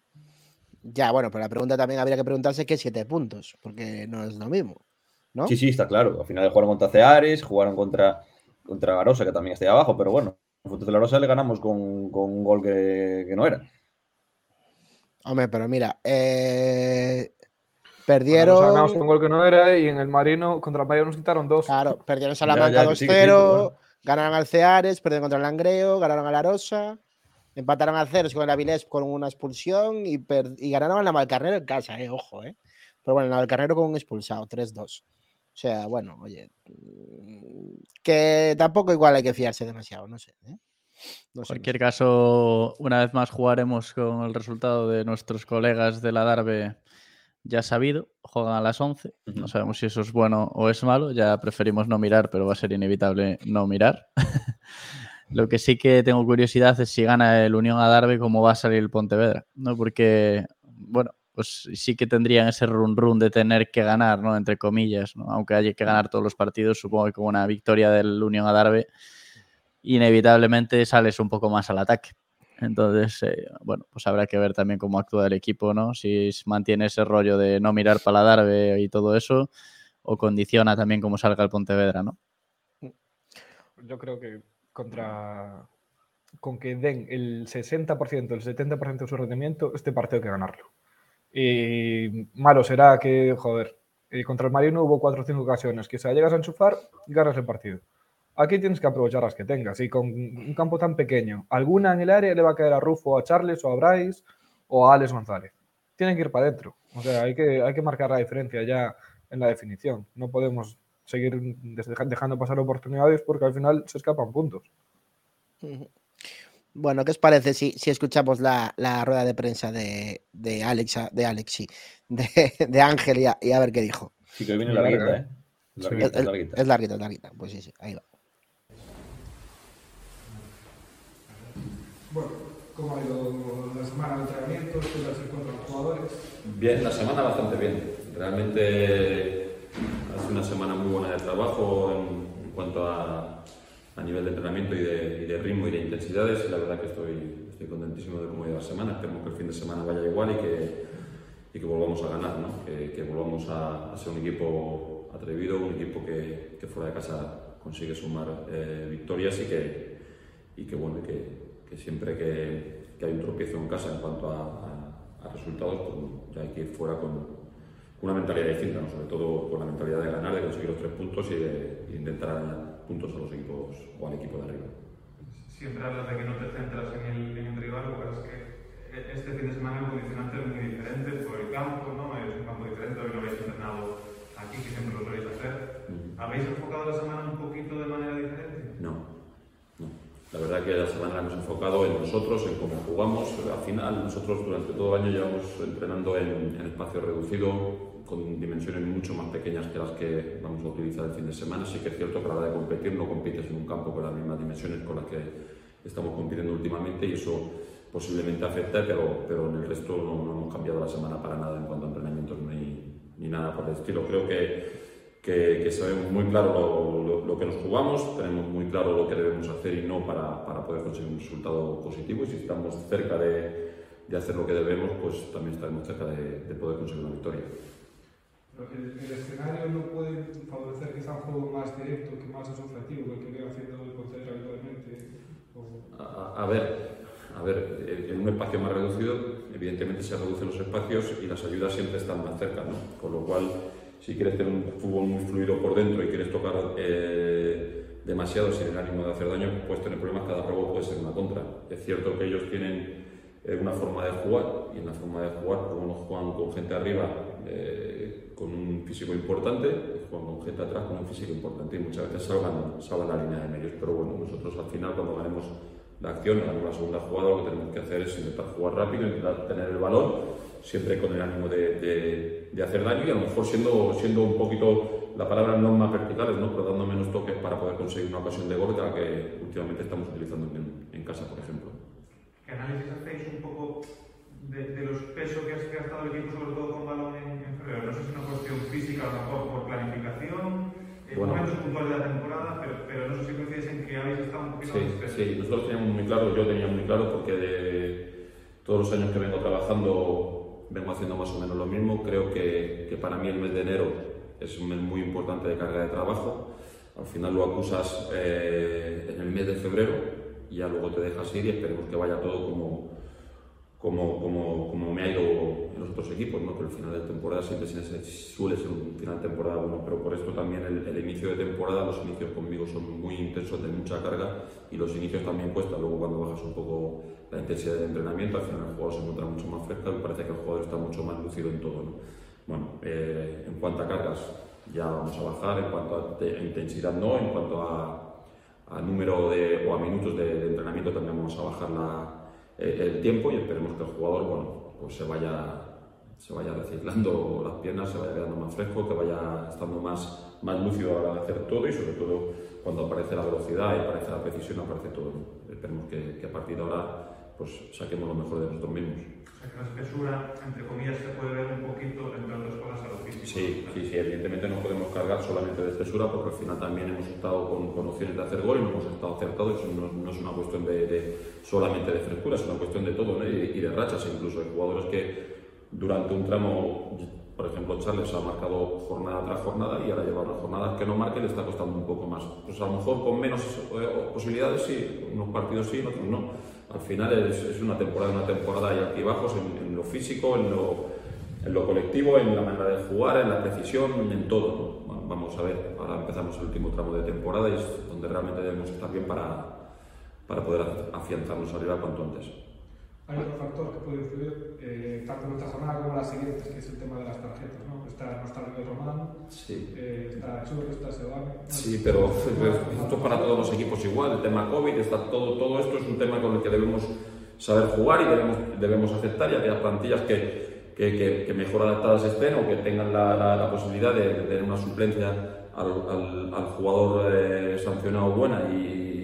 Ya, bueno, pero la pregunta también habría que preguntarse qué 7 puntos, porque no es lo mismo, ¿no? Sí, está claro. Al final jugaron contra Ceares, jugaron contra Arosa, que también está ahí abajo, pero bueno, nosotros de la Arosa le ganamos con un gol que no era. Hombre, pero mira, perdieron... Nos ganamos con un gol que no era y en el Marino, contra el Marino nos quitaron 2. Claro, perdieron Salamanca 2-0, ganaron al Ceares, perdieron contra el Langreo, ganaron a la Arosa, empataron al Ceres con el Avilés con una expulsión y ganaron a la Navalcarnero en casa, ojo, Pero bueno, el Navalcarnero con un expulsado, 3-2. O sea, bueno, oye, que tampoco igual hay que fiarse demasiado, no sé. En cualquier caso, una vez más jugaremos con el resultado de nuestros colegas de la Darbe ya sabido. Juegan a las 11. No sabemos si eso es bueno o es malo. Ya preferimos no mirar, pero va a ser inevitable no mirar. Lo que sí que tengo curiosidad es si gana el Unión Adarve, cómo va a salir el Pontevedra, ¿no? Porque, bueno, pues sí que tendrían ese run de tener que ganar, ¿no? Entre comillas, ¿no? Aunque haya que ganar todos los partidos, supongo que con una victoria del Unión Adarve inevitablemente sales un poco más al ataque. Entonces, bueno, pues habrá que ver también cómo actúa el equipo, ¿no? Si mantiene ese rollo de no mirar para la Adarve y todo eso, o condiciona también cómo salga el Pontevedra, ¿no? Yo creo que con que den el 60%, el 70% de su rendimiento, este partido hay que ganarlo. Y malo será que, joder, contra el Marino hubo 4 o 5 ocasiones que si llegas a enchufar, ganas el partido. Aquí tienes que aprovechar las que tengas. Y con un campo tan pequeño, alguna en el área le va a caer a Rufo, a Charles, o a Bryce, o a Alex González. Tienen que ir para adentro. O sea, hay que marcar la diferencia ya en la definición. No podemos seguir dejando pasar oportunidades porque al final se escapan puntos. Bueno, ¿qué os parece si escuchamos la rueda de prensa de Ángel y a ver qué dijo? Sí, que viene larguita, ¿eh? Es larguita. Pues sí, ahí va. Bueno, ¿cómo ha ido la semana de entrenamientos? ¿Qué tal se encuentran los jugadores? Bien, la semana bastante bien. Realmente ha sido una semana muy buena de trabajo en cuanto a nivel de entrenamiento y de ritmo y de intensidades. Y la verdad que estoy contentísimo de cómo ha ido la semana. Esperemos que el fin de semana vaya igual y que volvamos a ganar, ¿no? Que volvamos a ser un equipo atrevido, un equipo que fuera de casa consigue sumar victorias y que siempre que hay un tropiezo en casa en cuanto a resultados, pues ya hay que ir fuera con una mentalidad distinta, ¿no? Sobre todo con la mentalidad de ganar, de conseguir los 3 puntos y de intentar ganar puntos a los equipos o al equipo de arriba. Siempre hablas de que no te centras en el rival, porque es que este fin de semana el condicionante es muy diferente por el campo, ¿no? Es un campo diferente, hoy no habéis entrenado aquí, que siempre lo soléis hacer. ¿Habéis enfocado la semana un poquito de manera diferente? No. La verdad que la semana la hemos enfocado en nosotros, en cómo jugamos. Al final, nosotros durante todo el año llevamos entrenando en espacio reducido, con dimensiones mucho más pequeñas que las que vamos a utilizar el fin de semana. Sí que es cierto que a la hora de competir no compites en un campo con las mismas dimensiones con las que estamos compitiendo últimamente y eso posiblemente afecta, pero en el resto no hemos cambiado la semana para nada en cuanto a entrenamientos ni nada por el estilo. Creo que sabemos muy claro lo que nos jugamos, tenemos muy claro lo que debemos hacer y no para poder conseguir un resultado positivo, y si estamos cerca de hacer lo que debemos, pues también estaremos cerca de poder conseguir una victoria. ¿El escenario no puede favorecer quizá un juego más directo, que más asociativo, el que viene haciendo el Pontevedra habitualmente? A ver, en un espacio más reducido, evidentemente se reducen los espacios y las ayudas siempre están más cerca, ¿no? Con lo cual, si quieres tener un fútbol muy fluido por dentro y quieres tocar demasiado sin el ánimo de hacer daño, puedes tener problemas, cada robo puede ser una contra. Es cierto que ellos tienen una forma de jugar, y en la forma de jugar, como no juegan con gente arriba con un físico importante, juegan con gente atrás con un físico importante y muchas veces salgan la línea de medios. Pero bueno, nosotros al final, cuando ganemos la acción, ganamos la segunda jugada, lo que tenemos que hacer es intentar jugar rápido, intentar tener el balón, siempre con el ánimo de hacer daño y a lo mejor siendo un poquito, la palabra no más verticales, ¿no? Pero dando menos toques para poder conseguir una ocasión de gol, que la que últimamente estamos utilizando en casa, por ejemplo. ¿Qué análisis hacéis un poco de los pesos que ha estado el equipo, sobre todo con balón en febrero? No sé si es una cuestión física, a lo mejor por planificación, momentos puntuales de la temporada, pero no sé si coincides en que habéis estado un poquito más espesos. Sí, nosotros teníamos muy claro, yo tenía muy claro, porque de todos los años que vengo trabajando vengo haciendo más o menos lo mismo. Creo que para mí el mes de enero es un mes muy importante de carga de trabajo. Al final lo acusas en el mes de febrero y ya luego te dejas ir y esperemos que vaya todo como me ha ido en los otros equipos, ¿no? Que el final de temporada siempre suele ser un final de temporada bueno, pero por esto también el inicio de temporada, los inicios conmigo son muy intensos, de mucha carga, y los inicios también cuesta. Luego cuando bajas un poco la intensidad del entrenamiento, al final el jugador se encuentra mucho más fresco y parece que el jugador está mucho más lúcido en todo, ¿no? Bueno, en cuanto a cargas ya vamos a bajar, en cuanto a intensidad no, en cuanto a número o a minutos de entrenamiento también vamos a bajar el tiempo, y esperemos que el jugador, bueno, pues se vaya reciclando las piernas, se vaya quedando más fresco, que vaya estando más lúcido a la hora de hacer todo, y sobre todo cuando aparece la velocidad y aparece la precisión, aparece todo, ¿no? Esperemos que a partir de ahora pues saquemos lo mejor de nosotros mismos. O sea, que la espesura, entre comillas, se puede ver un poquito, entre otras cosas, a lo físico. Sí, evidentemente no podemos cargar solamente de espesura, porque al final también hemos estado con opciones de hacer gol y no hemos estado acertados. Eso no es una cuestión solamente de frescura, es una cuestión de todo, ¿no? Y de rachas incluso. Hay jugadores que durante un tramo, por ejemplo Charles ha marcado jornada tras jornada, y ahora lleva unas jornadas que no marque, le está costando un poco más. Pues a lo mejor con menos posibilidades sí, unos partidos sí, otros no. Al final es una temporada, hay altibajos en lo físico, en lo colectivo, en la manera de jugar, en la precisión, en todo, ¿no? Bueno, vamos a ver, ahora empezamos el último tramo de temporada y es donde realmente debemos estar bien para poder afianzarnos arriba cuanto antes. Hay otro factor que puede influir, tanto en esta jornada como en las siguientes, que es el tema de las tarjetas, ¿no? No está Miguel Román, sí. Está Chur, está Sebane. Sí, pero esto es para todos los equipos igual. El tema COVID, todo esto es un tema con el que debemos saber jugar y debemos aceptar, y aquellas plantillas que mejor adaptadas estén o que tengan la posibilidad de tener una suplencia al jugador sancionado buena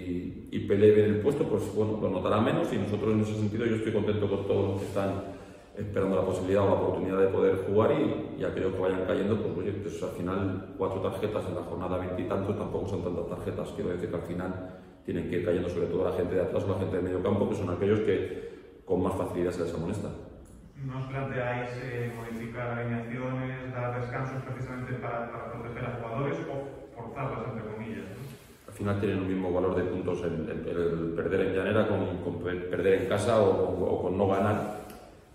y pelee bien el puesto, pues bueno, lo notará menos, y nosotros en ese sentido yo estoy contento con todos los que están esperando la posibilidad o la oportunidad de poder jugar, y aquellos que vayan cayendo, pues oye, pues al final 4 tarjetas en la jornada 20 y tantos tampoco son tantas tarjetas. Quiero decir que al final tienen que ir cayendo sobre todo la gente de atrás o la gente de medio campo, que son aquellos que con más facilidad se les amonesta. ¿No os planteáis modificar alineaciones, dar descansos precisamente para proteger a jugadores o forzarlas, entre comillas, ¿no? Al final tienen el mismo valor de puntos el perder en Llanera con perder en casa o con no ganar.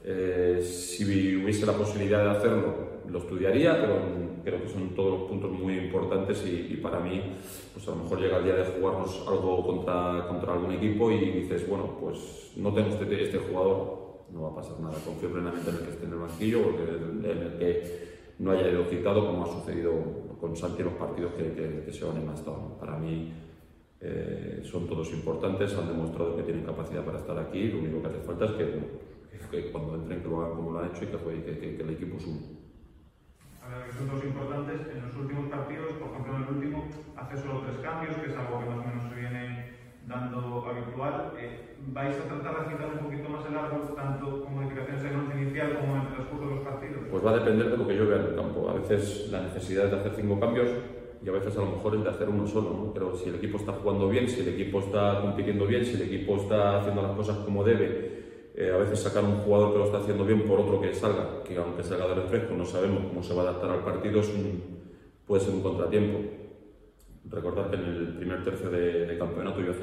Si hubiese la posibilidad de hacerlo, lo estudiaría, pero creo que son todos puntos muy importantes y para mí, pues a lo mejor llega el día de jugarnos algo contra algún equipo y dices, bueno, pues no tengo este jugador, no va a pasar nada. Confío plenamente en el que esté en el banquillo, porque en el que no haya ido citado, como ha sucedido con Santi en los partidos que se van en estado. Para mí son todos importantes, han demostrado que tienen capacidad para estar aquí. Lo único que hace falta es que cuando entren que lo hagan como lo han hecho y que el equipo sume. Ahora que son todos importantes, en los últimos partidos, por ejemplo en el último, hace solo 3 cambios, que es algo que más o menos se viene dando habitual. ¿Vais a tratar de agitar un poquito más el árbol, tanto con modificaciones en el once inicial como en el transcurso de los partidos? Pues va a depender de lo que yo vea en el campo. A veces la necesidad es de hacer 5 cambios y a veces a lo mejor es de hacer uno solo, ¿no? Pero si el equipo está jugando bien, si el equipo está compitiendo bien, si el equipo está haciendo las cosas como debe, a veces sacar un jugador que lo está haciendo bien por otro que salga, que aunque salga de refresco no sabemos cómo se va a adaptar al partido, puede ser un contratiempo. Recordar que en el primer tercio de campeonato yo hacía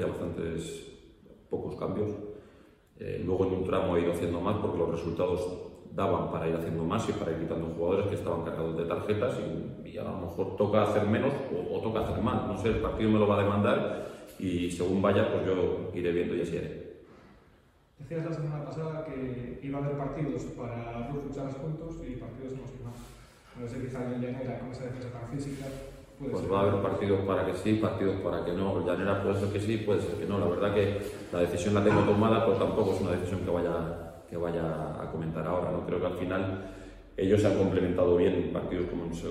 pocos cambios. Luego en un tramo he ido haciendo más porque los resultados daban para ir haciendo más y para ir quitando jugadores que estaban cargados de tarjetas y a lo mejor toca hacer menos o toca hacer más. No sé, el partido me lo va a demandar y según vaya pues yo iré viendo y así haré. Decías la semana pasada que iba a haber partidos para luchar puntos y partidos en los que no. No sé, quizá en Llanera con esa defensa tan física. Pues va a haber partidos para que sí, partidos para que no. Llanera puede ser que sí, puede ser que no. La verdad que la decisión la tengo tomada, pero tampoco es una decisión que vaya a comentar ahora, ¿no? Creo que al final ellos se han complementado bien en partidos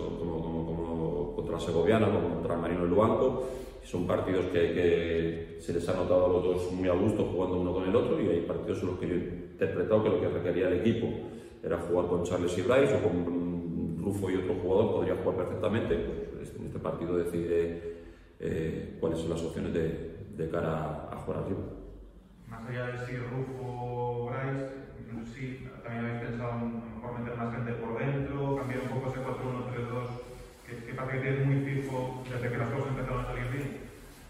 como contra la Segoviana, como contra el Marino del Luanco. Son partidos que se les ha notado a los dos muy a gusto jugando uno con el otro, y hay partidos en los que yo he interpretado que lo que requería el equipo era jugar con Charles y Bryce o con Rufo y otro jugador, podría jugar perfectamente. Pues en este partido decide cuáles son las opciones de cara a jugar arriba. Más allá de si Rufo o Bryce, no sé si también habéis pensado en a lo mejor meter más gente por dentro, cambiar un poco ese 4-1-3-2 que parece que es muy fijo desde que las cosas empezaron a salir bien.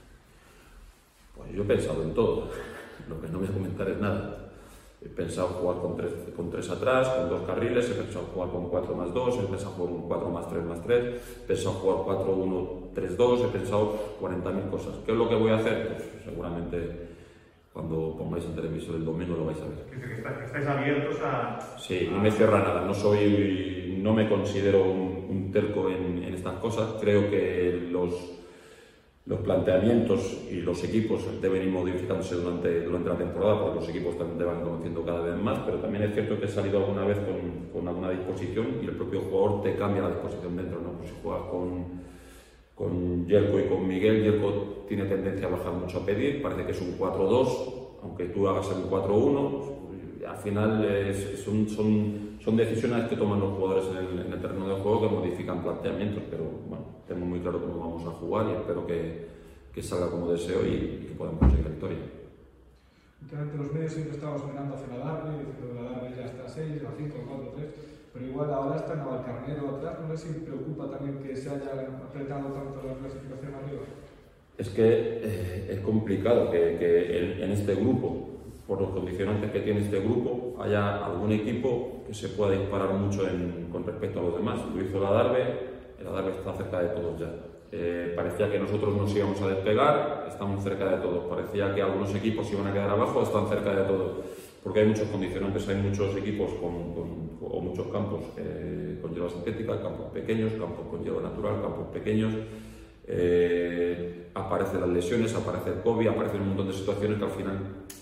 Pues yo he pensado en todo, lo que no voy a comentar es nada. He pensado jugar con tres atrás, con 2 carriles, he pensado jugar con 4+2, he pensado jugar con 4+3+3, he pensado jugar 4-1-3-2, he pensado 40.000 cosas. ¿Qué es lo que voy a hacer? Pues seguramente cuando pongáis en televisión el domingo lo vais a ver. Que estáis abiertos a... Sí, no me cierra nada, no me considero un terco en estas cosas. Creo que los planteamientos y los equipos deben ir modificándose durante la temporada, porque los equipos también te van conociendo cada vez más, pero también es cierto que he salido alguna vez con alguna disposición y el propio jugador te cambia la disposición dentro, ¿no? Pues si juegas con Yerko y con Miguel, Yerko tiene tendencia a bajar mucho a pedir, parece que es un 4-2, aunque tú hagas un 4-1, al final son decisiones que toman los jugadores en el terreno de juego que modifican planteamientos, pero bueno, tengo muy claro cómo vamos a jugar y espero que salga como deseo y que podamos conseguir la victoria. Últimamente los medios siempre estamos mirando hacia la Darby, diciendo que la Darby ya está a 6, a 5, 4, 3, pero igual ahora está Navalcarnero atrás. No sé si preocupa también que se haya apretado tanto la clasificación arriba. Es que es complicado que en este grupo, por los condicionantes que tiene este grupo, haya algún equipo que se pueda disparar mucho con respecto a los demás. Lo hizo la Darby está cerca de todos ya. Parecía que nosotros nos íbamos a despegar, estamos cerca de todos. Parecía que algunos equipos iban a quedar abajo, están cerca de todos. Porque hay muchos condicionantes, hay muchos equipos o muchos campos con hierba sintética, campos pequeños, campos con hierba natural, campos pequeños. Aparecen las lesiones, aparece el COVID, aparecen un montón de situaciones que al final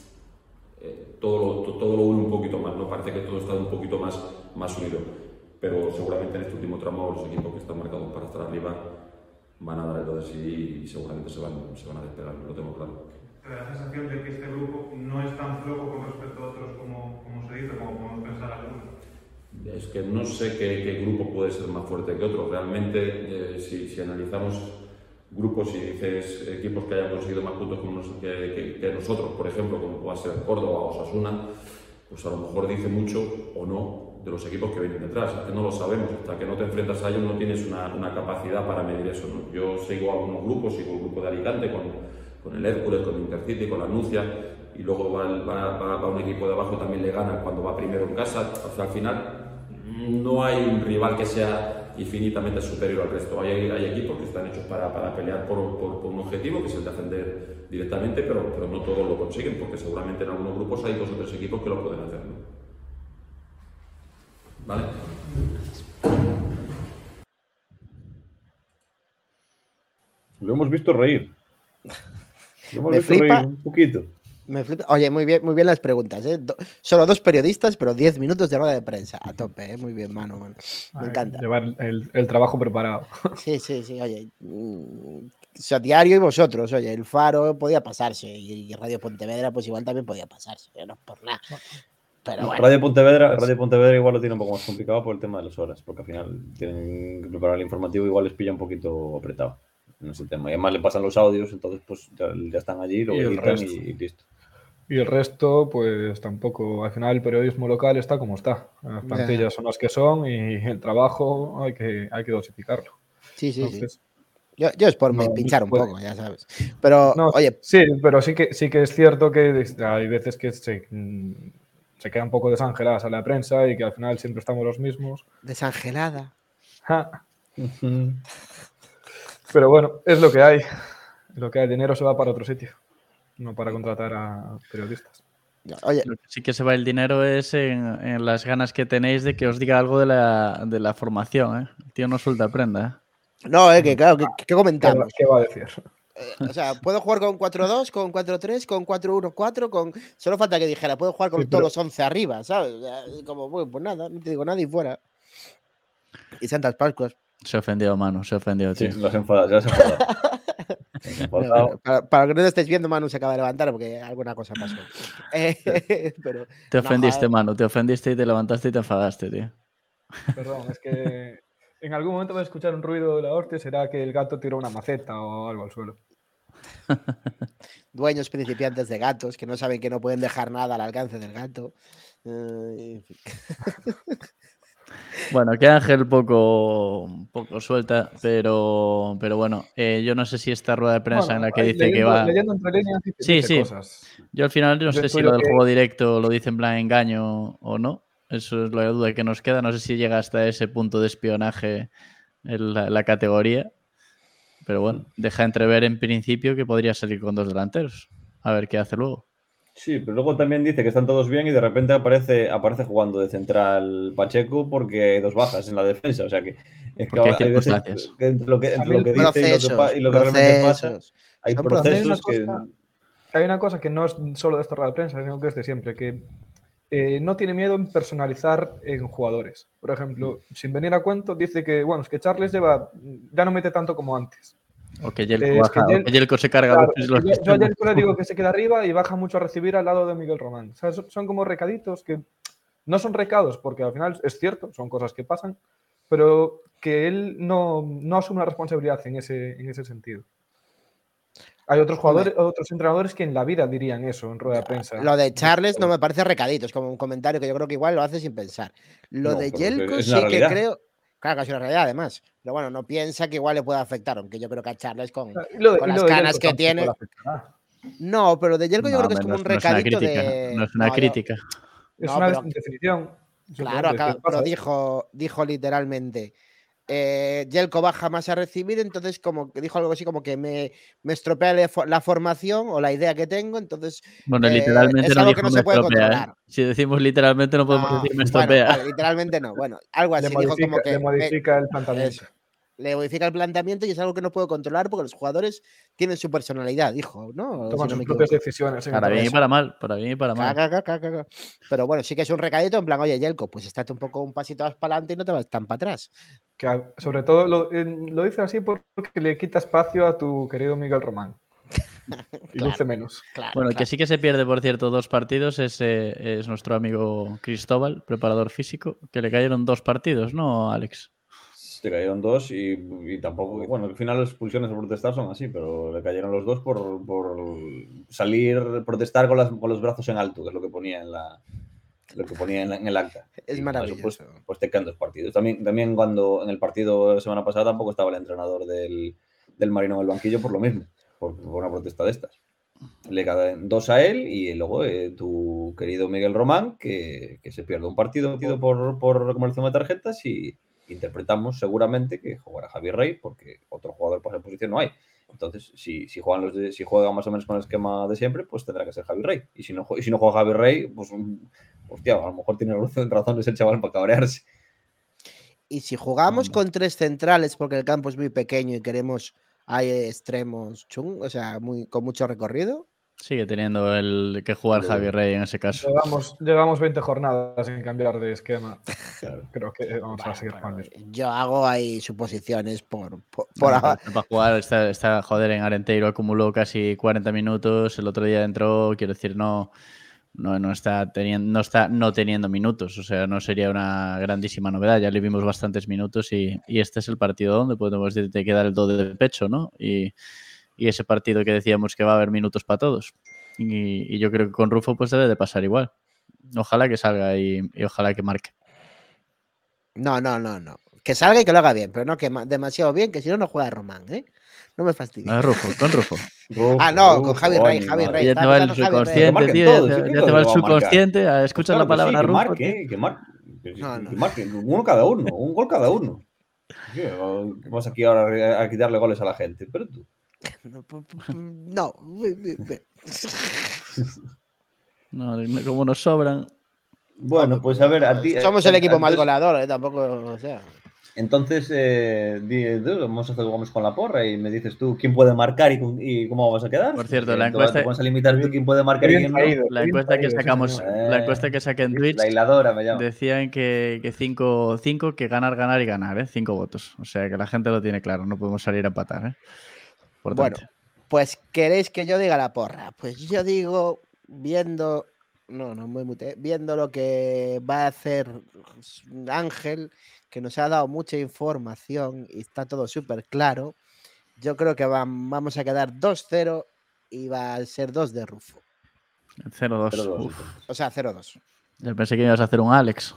todo lo une un poquito más, ¿no? Parece que todo está un poquito más unido. Pero seguramente en este último tramo los equipos que están marcados para estar arriba van a dar el do de sí y seguramente se van a despegar, lo tengo claro. te da la sensación de que este grupo no es tan flojo con respecto a otros como se dice, como podemos pensar algunos. Es que no sé qué grupo puede ser más fuerte que otro. Realmente, si analizamos grupos y dices equipos que hayan conseguido más puntos que nosotros, por ejemplo, como pueda ser Córdoba o Osasuna, pues a lo mejor dice mucho o no de los equipos que vienen detrás. Es que no lo sabemos. Hasta que no te enfrentas a ellos no tienes una capacidad para medir eso, ¿no? Yo sigo algunos grupos, sigo el grupo de Alicante con el Hércules, con el Intercity, con la Nucia, y luego va un equipo de abajo, también le gana cuando va primero en casa. O sea, al final no hay un rival que sea infinitamente superior al resto. Hay equipos que están hechos para pelear por un objetivo, que es el de ascender directamente, pero no todos lo consiguen, porque seguramente en algunos grupos hay 2 o 3 equipos que lo pueden hacer, ¿no? ¿Vale? Lo hemos visto reír. Lo hemos Me visto flipa. reír un poquito. Me flipa. Oye, muy bien las preguntas, ¿eh? Solo 2 periodistas, pero 10 minutos de rueda de prensa. A tope, ¿eh? Muy bien, Manu. Me encanta. Llevar el trabajo preparado. Sí, oye. O sea, Diario y vosotros, oye, el Faro podía pasarse y Radio Pontevedra pues igual también podía pasarse, no es por nada. Pero bueno. Radio Pontevedra igual lo tiene un poco más complicado por el tema de las horas, porque al final tienen que preparar el informativo, igual les pilla un poquito apretado en ese tema. Y además le pasan los audios, entonces pues ya están allí, lo editan y listo. Y el resto, pues tampoco. Al final el periodismo local está como está. Las plantillas son las que son y el trabajo hay que dosificarlo. Sí. Entonces, Yo es por pinchar un poco, ya sabes. Pero, oye. Sí, pero sí que es cierto que hay veces que se queda un poco desangelada a la prensa y que al final siempre estamos los mismos. Desangelada. Pero bueno, es lo que hay. Lo que hay. El dinero se va para otro sitio, no para contratar a periodistas. Oye. Lo que sí que se va el dinero es en las ganas que tenéis de que os diga algo de la formación, ¿eh? El tío no suelta prenda, ¿eh? No, que claro, ¿qué comentamos? ¿Qué va a decir? O sea, puedo jugar con 4-2, con 4-3, con 4-1-4, con... Solo falta que dijera, puedo jugar con todos los 11 arriba, ¿sabes? O sea, como, bueno, pues nada, no te digo nada y fuera. Y Santas Pascuas. Se ha ofendido, Manu, se ha ofendido, tío. Sí, ya se ha enfadado. No, para que no lo estéis viendo, Manu se acaba de levantar porque alguna cosa pasó. Pero, te ofendiste, Manu, te ofendiste y te levantaste y te enfadaste, tío. Perdón, es que en algún momento voy a escuchar un ruido de la hostia, será que el gato tiró una maceta o algo al suelo. Dueños principiantes de gatos que no saben que no pueden dejar nada al alcance del gato. En fin. Bueno, que Ángel poco suelta, pero bueno, yo no sé si esta rueda de prensa en la que dice que va... Leyendo entre líneas sí. Cosas. Yo al final no sé si lo del juego directo lo dice en plan engaño o no. Eso es la duda que nos queda. No sé si llega hasta ese punto de espionaje en la categoría. Pero bueno, deja entrever en principio que podría salir con 2 delanteros. A ver qué hace luego. Sí, pero luego también dice que están todos bien y de repente aparece jugando de central Pacheco porque hay 2 bajas en la defensa. O sea que es que hay veces que entre lo que dice y lo que realmente pasa, hay procesos que... Hay una cosa que no es solo de esta rueda de prensa, sino que es de siempre, que no tiene miedo en personalizar en jugadores. Por ejemplo, sin venir a cuento, dice que, bueno, es que Charles ya no mete tanto como antes. O que Yelko baja, o que Yelko se carga. Claro, yo a Yelko le digo que se queda arriba y baja mucho a recibir al lado de Miguel Román. O sea, son como recaditos que no son recados, porque al final es cierto, son cosas que pasan, pero que él no asume la responsabilidad en ese sentido. Hay otros jugadores, otros entrenadores que en la vida dirían eso en rueda de prensa. Lo de Charles no me parece recadito, es como un comentario que yo creo que igual lo hace sin pensar. Lo de Yelko sí que creo... Claro, que es una realidad además. Pero bueno, no piensa que igual le pueda afectar, aunque yo creo que a Charles con las canas que tiene... No, pero de Yelko yo creo que es como un recadito de... No es una crítica. Es una definición. Claro, pero dijo literalmente... Yelko baja más a recibir, entonces como que dijo algo así como que me estropea la formación o la idea que tengo, entonces bueno, literalmente es no algo dijo que no se puede controlar. Si decimos literalmente no podemos decir me estropea. Bueno, vale, literalmente no, bueno, algo así dijo como que le modifica el planteamiento. Le modifica el planteamiento y es algo que no puedo controlar porque los jugadores tienen su personalidad, dijo, ¿no? Toman sus propias decisiones. Para bien y para mal, para bien y para mal. Pero bueno, sí que es un recadito en plan, oye, Yelko, pues estate un poco un pasito más para adelante y no te vas tan para atrás. Que sobre todo lo dice así porque le quita espacio a tu querido Miguel Román. Y luce menos. Claro, Bueno, claro. que sí que se pierde, por cierto, 2 partidos es nuestro amigo Cristóbal, preparador físico, que le cayeron 2 partidos, ¿no, Alex? Le cayeron 2 y tampoco. Bueno, al final las expulsiones por protestar son así, pero le cayeron los 2 por salir, protestar con los brazos en alto, que es lo que ponía en el acta. Es Y con eso, maravilloso. pues te quedan 2 partidos. También cuando en el partido de la semana pasada tampoco estaba el entrenador del Marino en el banquillo por lo mismo, por una protesta de estas. Le caen 2 a él y luego tu querido Miguel Román, que se pierde un partido por acumulación de tarjetas y interpretamos seguramente que jugará Javier Rey porque otro jugador para esa posición no hay. Entonces, si juegan más o menos con el esquema de siempre, pues tendrá que ser Javier Rey. Y si no juega Javier Rey, pues hostia, a lo mejor tiene razones el chaval para cabrearse. Y si jugamos con 3 centrales porque el campo es muy pequeño y queremos hay extremos o sea, con mucho recorrido. Sigue teniendo el que jugar Javier Rey en ese caso. Llevamos 20 jornadas sin cambiar de esquema. Claro. Creo que vamos a seguir jugando. Yo hago ahí suposiciones por Para jugar está joder, en Arenteiro acumuló casi 40 minutos, el otro día entró, quiero decir, no está teniendo minutos, o sea, no sería una grandísima novedad, ya le vimos bastantes minutos y este es el partido donde podemos decir te queda el do de pecho, ¿no? Y ese partido que decíamos que va a haber minutos para todos. Y yo creo que con Rufo pues debe de pasar igual. Ojalá que salga y ojalá que marque. No. Que salga y que lo haga bien, pero no que demasiado bien, que si no juega Román, ¿eh? No me fastidies. No, con Rufo. Con Javi Rey. Ya te va el subconsciente, tío. Ya te va el subconsciente. Escucha la palabra Rufo. Que marque. Uno cada uno. Un gol cada uno. Vamos aquí ahora a quitarle goles a la gente. Pero tú. No. No, como nos sobran. Bueno, pues a ver, a ti. Somos el equipo más goleador, tampoco, o sea. Entonces, vamos con la porra y me dices tú quién puede marcar y cómo vamos a quedar. Por cierto, la encuesta. Te vas a limitar tú quién puede marcar y quién no. La encuesta que sacamos, la encuesta que saqué en Twitch, la hiladora me llama. Decían que 5, que ganar y ganar, 5 votos. O sea que la gente lo tiene claro, no podemos salir a empatar, Bueno, pues queréis que yo diga la porra. Pues yo digo, viendo lo que va a hacer Ángel, que nos ha dado mucha información y está todo súper claro, yo creo que vamos a quedar 2-0 y va a ser 2 de Rufo. 0-2. O sea, 0-2. Yo pensé que ibas a hacer un Alex.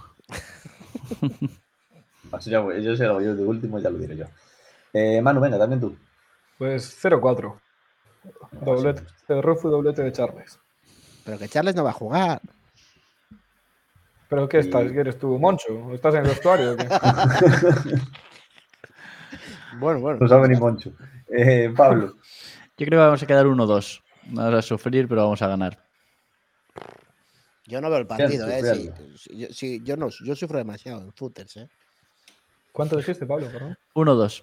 Yo sé lo de último, ya lo diré yo. Manu, venga, también tú. Pues 0-4. Doblete de Rufo y doblete de Charles. Pero que Charles no va a jugar. ¿Pero qué estás? ¿Eres tú, Moncho? ¿Estás en el vestuario o qué? Bueno. No sabe ni Moncho. Pablo. Yo creo que vamos a quedar 1-2. Vamos a sufrir, pero vamos a ganar. Yo no veo el partido, Cierto. Yo sufro demasiado en footers, ¿Cuánto dijiste, Pablo? Perdón? 1-2.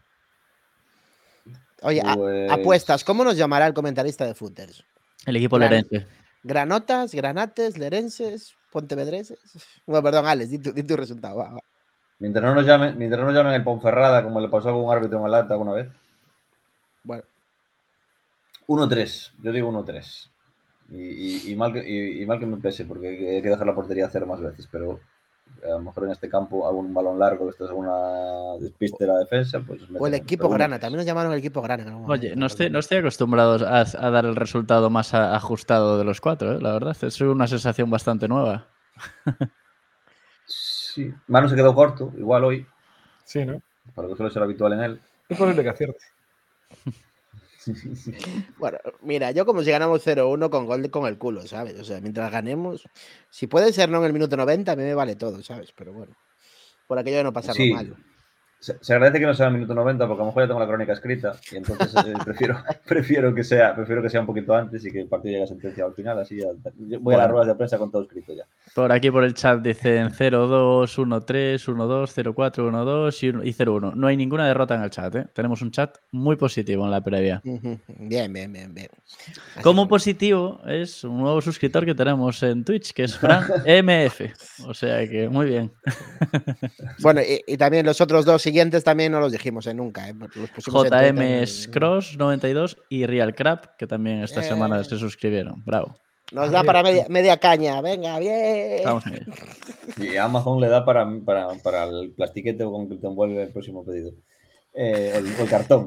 Oye, apuestas, ¿cómo nos llamará el comentarista de footers? El equipo lerense. Granotas, granates, lerenses, pontevedreses. Bueno, perdón, Alex, di tu resultado. Va. Mientras no nos llamen el Ponferrada, como le pasó a algún árbitro en el acta alguna vez. Bueno. 1-3. Yo digo 1-3. Y mal que me pese, porque hay que dejar la portería a cero más veces, pero a lo mejor en este campo algún balón largo, esto es alguna despiste de la defensa, pues... O el equipo grana, también nos llamaron el equipo grana. Oye, no estoy acostumbrado a dar el resultado más ajustado de los 4, la verdad. Es una sensación bastante nueva. Sí, Manu se quedó corto, igual hoy. Sí, ¿no? Para que suele ser habitual en él. Es posible que acierte. Bueno, mira, yo como si ganamos 0-1 con gol con el culo, ¿sabes? O sea, mientras ganemos, si puede ser no en el minuto 90, a mí me vale todo, ¿sabes? Pero bueno, por aquello de no pasarlo mal. Se agradece que no sea el minuto 90 porque a lo mejor ya tengo la crónica escrita y entonces prefiero que sea un poquito antes y que el partido llegue a sentencia al final, así ya voy a las ruedas de prensa con todo escrito ya. Por aquí por el chat dicen 0-2, 1-3, 1-2, 0-4, 1-2 y 0-1. No hay ninguna derrota en el chat, ¿eh? Tenemos un chat muy positivo en la previa. Bien. Como positivo es un nuevo suscriptor que tenemos en Twitch, que es Fran MF. O sea que muy bien. Bueno, y también los otros dos siguientes también no los dijimos nunca. Los pusimos en Twitter. Cross 92 y Real Crab, que también esta semana se suscribieron. Bravo. Nos da para media caña. Venga, bien. Vamos bien. Y Amazon le da para el plastiquete con que te envuelve el próximo pedido. El cartón.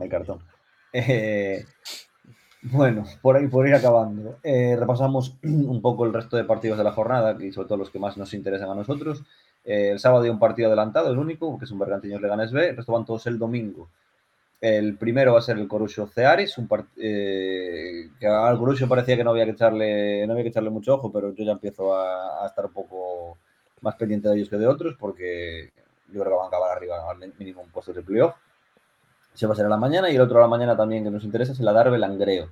Bueno, por ir acabando. Repasamos un poco el resto de partidos de la jornada, y sobre todo los que más nos interesan a nosotros. El sábado hay un partido adelantado, el único, que es un Bergantiños Leganés B. El resto van todos el domingo. El primero va a ser el Coruxo Ceares, que al Coruxo parecía que no había que echarle mucho ojo, pero yo ya empiezo a estar un poco más pendiente de ellos que de otros, porque yo creo que van a acabar arriba al mínimo un puesto de playoff. Ese va a ser a la mañana, y el otro a la mañana también que nos interesa es el Adarve Langreo.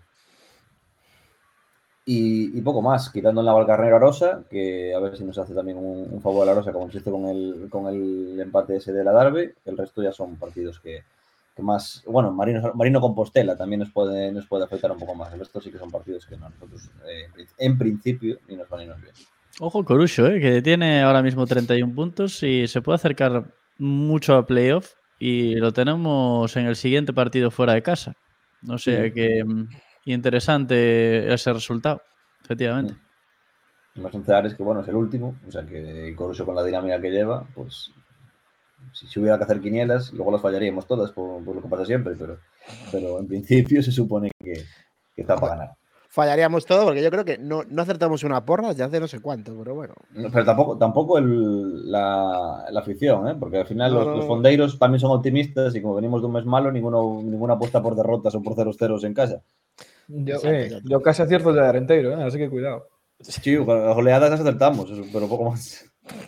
Y poco más, quitando en la Valcarnero Arosa, que a ver si nos hace también un favor a la Arosa, como se hizo con el empate ese del Adarve. El resto ya son partidos que más, bueno, Marino Compostela también nos puede afectar un poco más. El resto sí que son partidos que no, nosotros en principio ni nos van ni nos vienen. Ojo Coruxo, que tiene ahora mismo 31 puntos y se puede acercar mucho a playoff, y lo tenemos en el siguiente partido fuera de casa. No sé, que interesante ese resultado, efectivamente. Más un Ceares que, bueno, es el último, o sea que Coruxo, con la dinámica que lleva, pues si hubiera que hacer quinielas, luego las fallaríamos todas por lo que pasa siempre, pero en principio se supone que está para ganar. Fallaríamos todo, porque yo creo que no acertamos una porra desde hace no sé cuánto, pero bueno. Pero tampoco la afición, porque al final los fondeiros también son optimistas, y como venimos de un mes malo, ninguna apuesta por derrotas o por 0-0 en casa. Yo casi acierto de Arenteiro, así que cuidado. Sí, con las goleadas acertamos, pero poco más.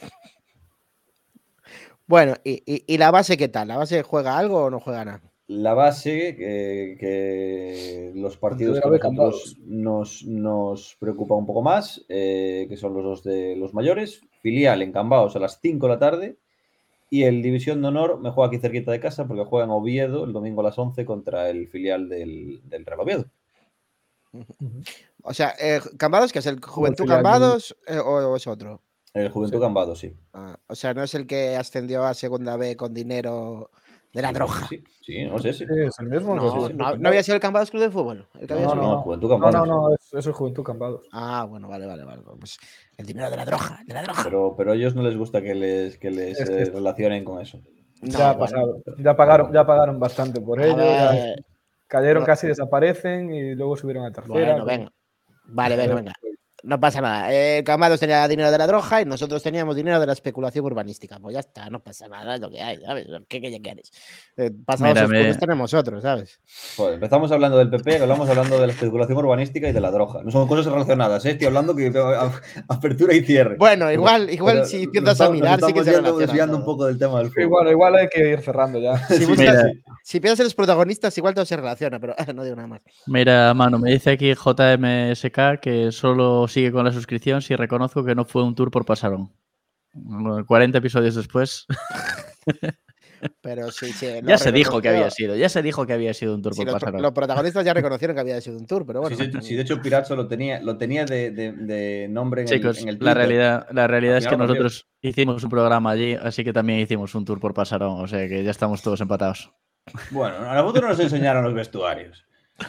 Bueno, ¿y la base qué tal? ¿La base juega algo o no juega nada? La base, que los partidos que a nosotros nos preocupa un poco más, que son los dos de los mayores. Filial en Cambados a las 5 de la tarde, y el División de Honor me juega aquí cerquita de casa, porque juega en Oviedo el domingo a las 11 contra el filial del Real Oviedo. O sea, Cambados, que es el Juventud Cambados, o es otro. El Juventud Cambados, sí. O sea, no es el que ascendió a Segunda B con dinero de la droga. Sí, no sé. Sí, es el mismo. ¿No había sido el Cambados Club de Fútbol? No, Juventud Cambados. No, eso es Juventud Cambados. Ah, bueno, vale. Pues el dinero de la droga. Pero a ellos no les gusta que les relacionen con eso. Ya ha pasado. Ya pagaron bastante por ello. Cayeron, casi desaparecen, y luego subieron a tercera. Bueno, venga. Venga. No pasa nada. Cambados tenía dinero de la droga y nosotros teníamos dinero de la especulación urbanística. Pues ya está, no pasa nada, es lo que hay, ¿sabes? ¿Qué quieres? Pasados los puntos tenemos otros, ¿sabes? Joder, empezamos hablando del PP, hablamos hablando de la especulación urbanística y de la droga. No son cosas relacionadas, estoy hablando que apertura y cierre. Bueno, igual si empiezas a mirar, sí que se relaciona. Desviando un poco del tema del fútbol. Igual hay que ir cerrando ya. Si piensas en los protagonistas, igual todo se relaciona, pero no digo nada más. Mira, Manu, me dice aquí JMSK que solo sigue con la suscripción si reconozco que no fue un tour por Pasarón. 40 episodios después. Pero sí, ya se dijo que había sido un tour por Pasarón. Los protagonistas ya reconocieron que había sido un tour, pero bueno. Sí, de hecho Pirazzo lo tenía de nombre en Chicos, en el Twitter. La realidad es que nosotros hicimos un programa allí, así que también hicimos un tour por Pasarón, o sea que ya estamos todos empatados. Bueno, a nosotros nos enseñaron los vestuarios.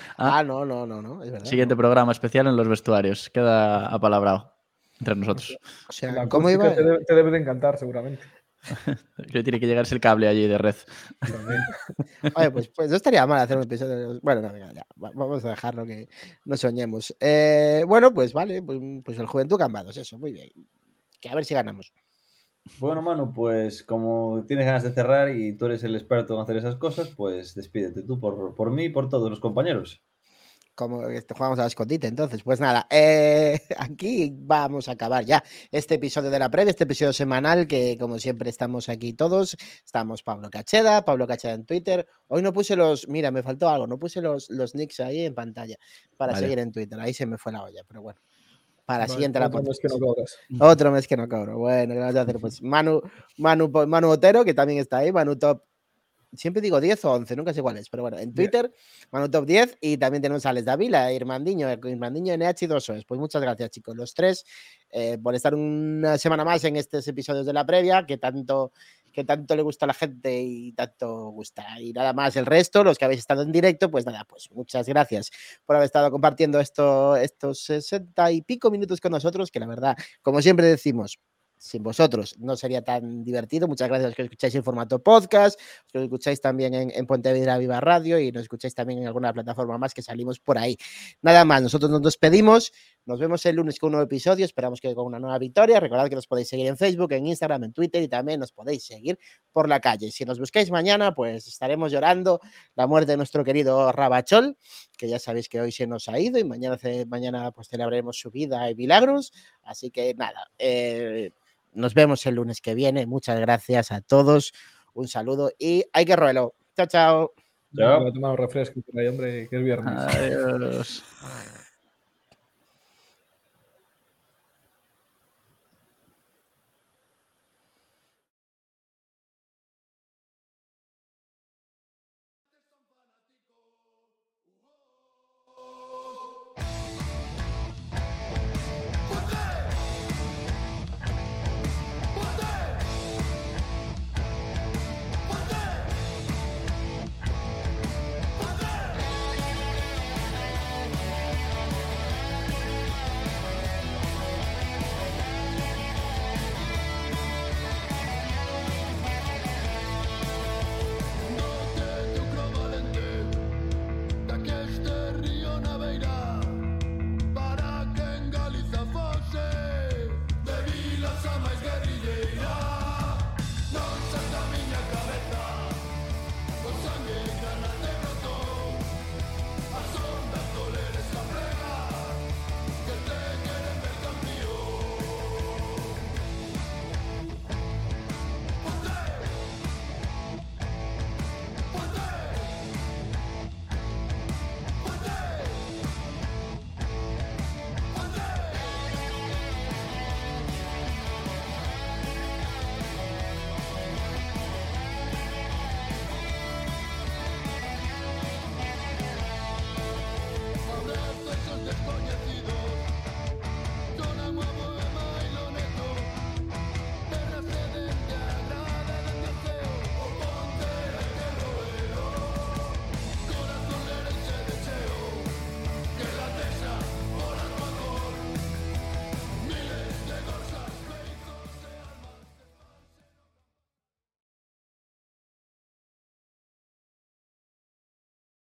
No, es verdad. Siguiente programa especial en los vestuarios. Queda apalabrado entre nosotros. O sea, la ¿cómo iba? Te debe de encantar, seguramente. Que tiene que llegarse el cable allí de red. Oye, pues no estaría mal hacer un episodio. Bueno, no, venga, ya. Vamos a dejarlo, que no soñemos. Bueno, pues vale, pues el Juventud Cambados, eso, muy bien. Que a ver si ganamos. Bueno, Manu, pues como tienes ganas de cerrar y tú eres el experto en hacer esas cosas, pues despídete tú por mí y por todos los compañeros. Como jugamos al escondite, entonces, pues nada, aquí vamos a acabar ya este episodio de la previa, este episodio semanal, que como siempre estamos aquí todos. Estamos Pablo Cacheda en Twitter. Hoy no puse mira, me faltó algo, no puse los nicks ahí en pantalla para seguir en Twitter, ahí se me fue la olla, pero bueno. Para la siguiente la pongo. Otro mes que no cobro. Bueno, ¿qué vamos a hacer? Pues Manu Otero, que también está ahí, Manu Top siempre digo 10 o 11, nunca sé cuál es, pero bueno, en Twitter, Manu Top 10, y también tenemos a Alex Davila, Irmandiño NH y 2 Pues muchas gracias, chicos, los tres, por estar una semana más en estos episodios de la previa, que tanto le gusta a la gente y tanto gusta. Y nada más, el resto, los que habéis estado en directo, pues nada, pues muchas gracias por haber estado compartiendo estos 60 y pico minutos con nosotros, que la verdad, como siempre decimos, sin vosotros no sería tan divertido. Muchas gracias a los que escucháis en formato podcast, los que escucháis también en Pontevedra Viva Radio y nos escucháis también en alguna plataforma más que salimos por ahí. Nada más, nosotros nos despedimos, nos vemos el lunes con un nuevo episodio, esperamos que con una nueva victoria. Recordad que nos podéis seguir en Facebook, en Instagram, en Twitter y también nos podéis seguir por la calle. Si nos buscáis mañana, pues estaremos llorando la muerte de nuestro querido Rabachol, que ya sabéis que hoy se nos ha ido y mañana pues celebraremos su vida y milagros. Así que nada, nos vemos el lunes que viene. Muchas gracias a todos. Un saludo y hay que roerlo. Chao, chao. Voy a tomar un refresco por ahí, hombre, que es viernes. Adiós.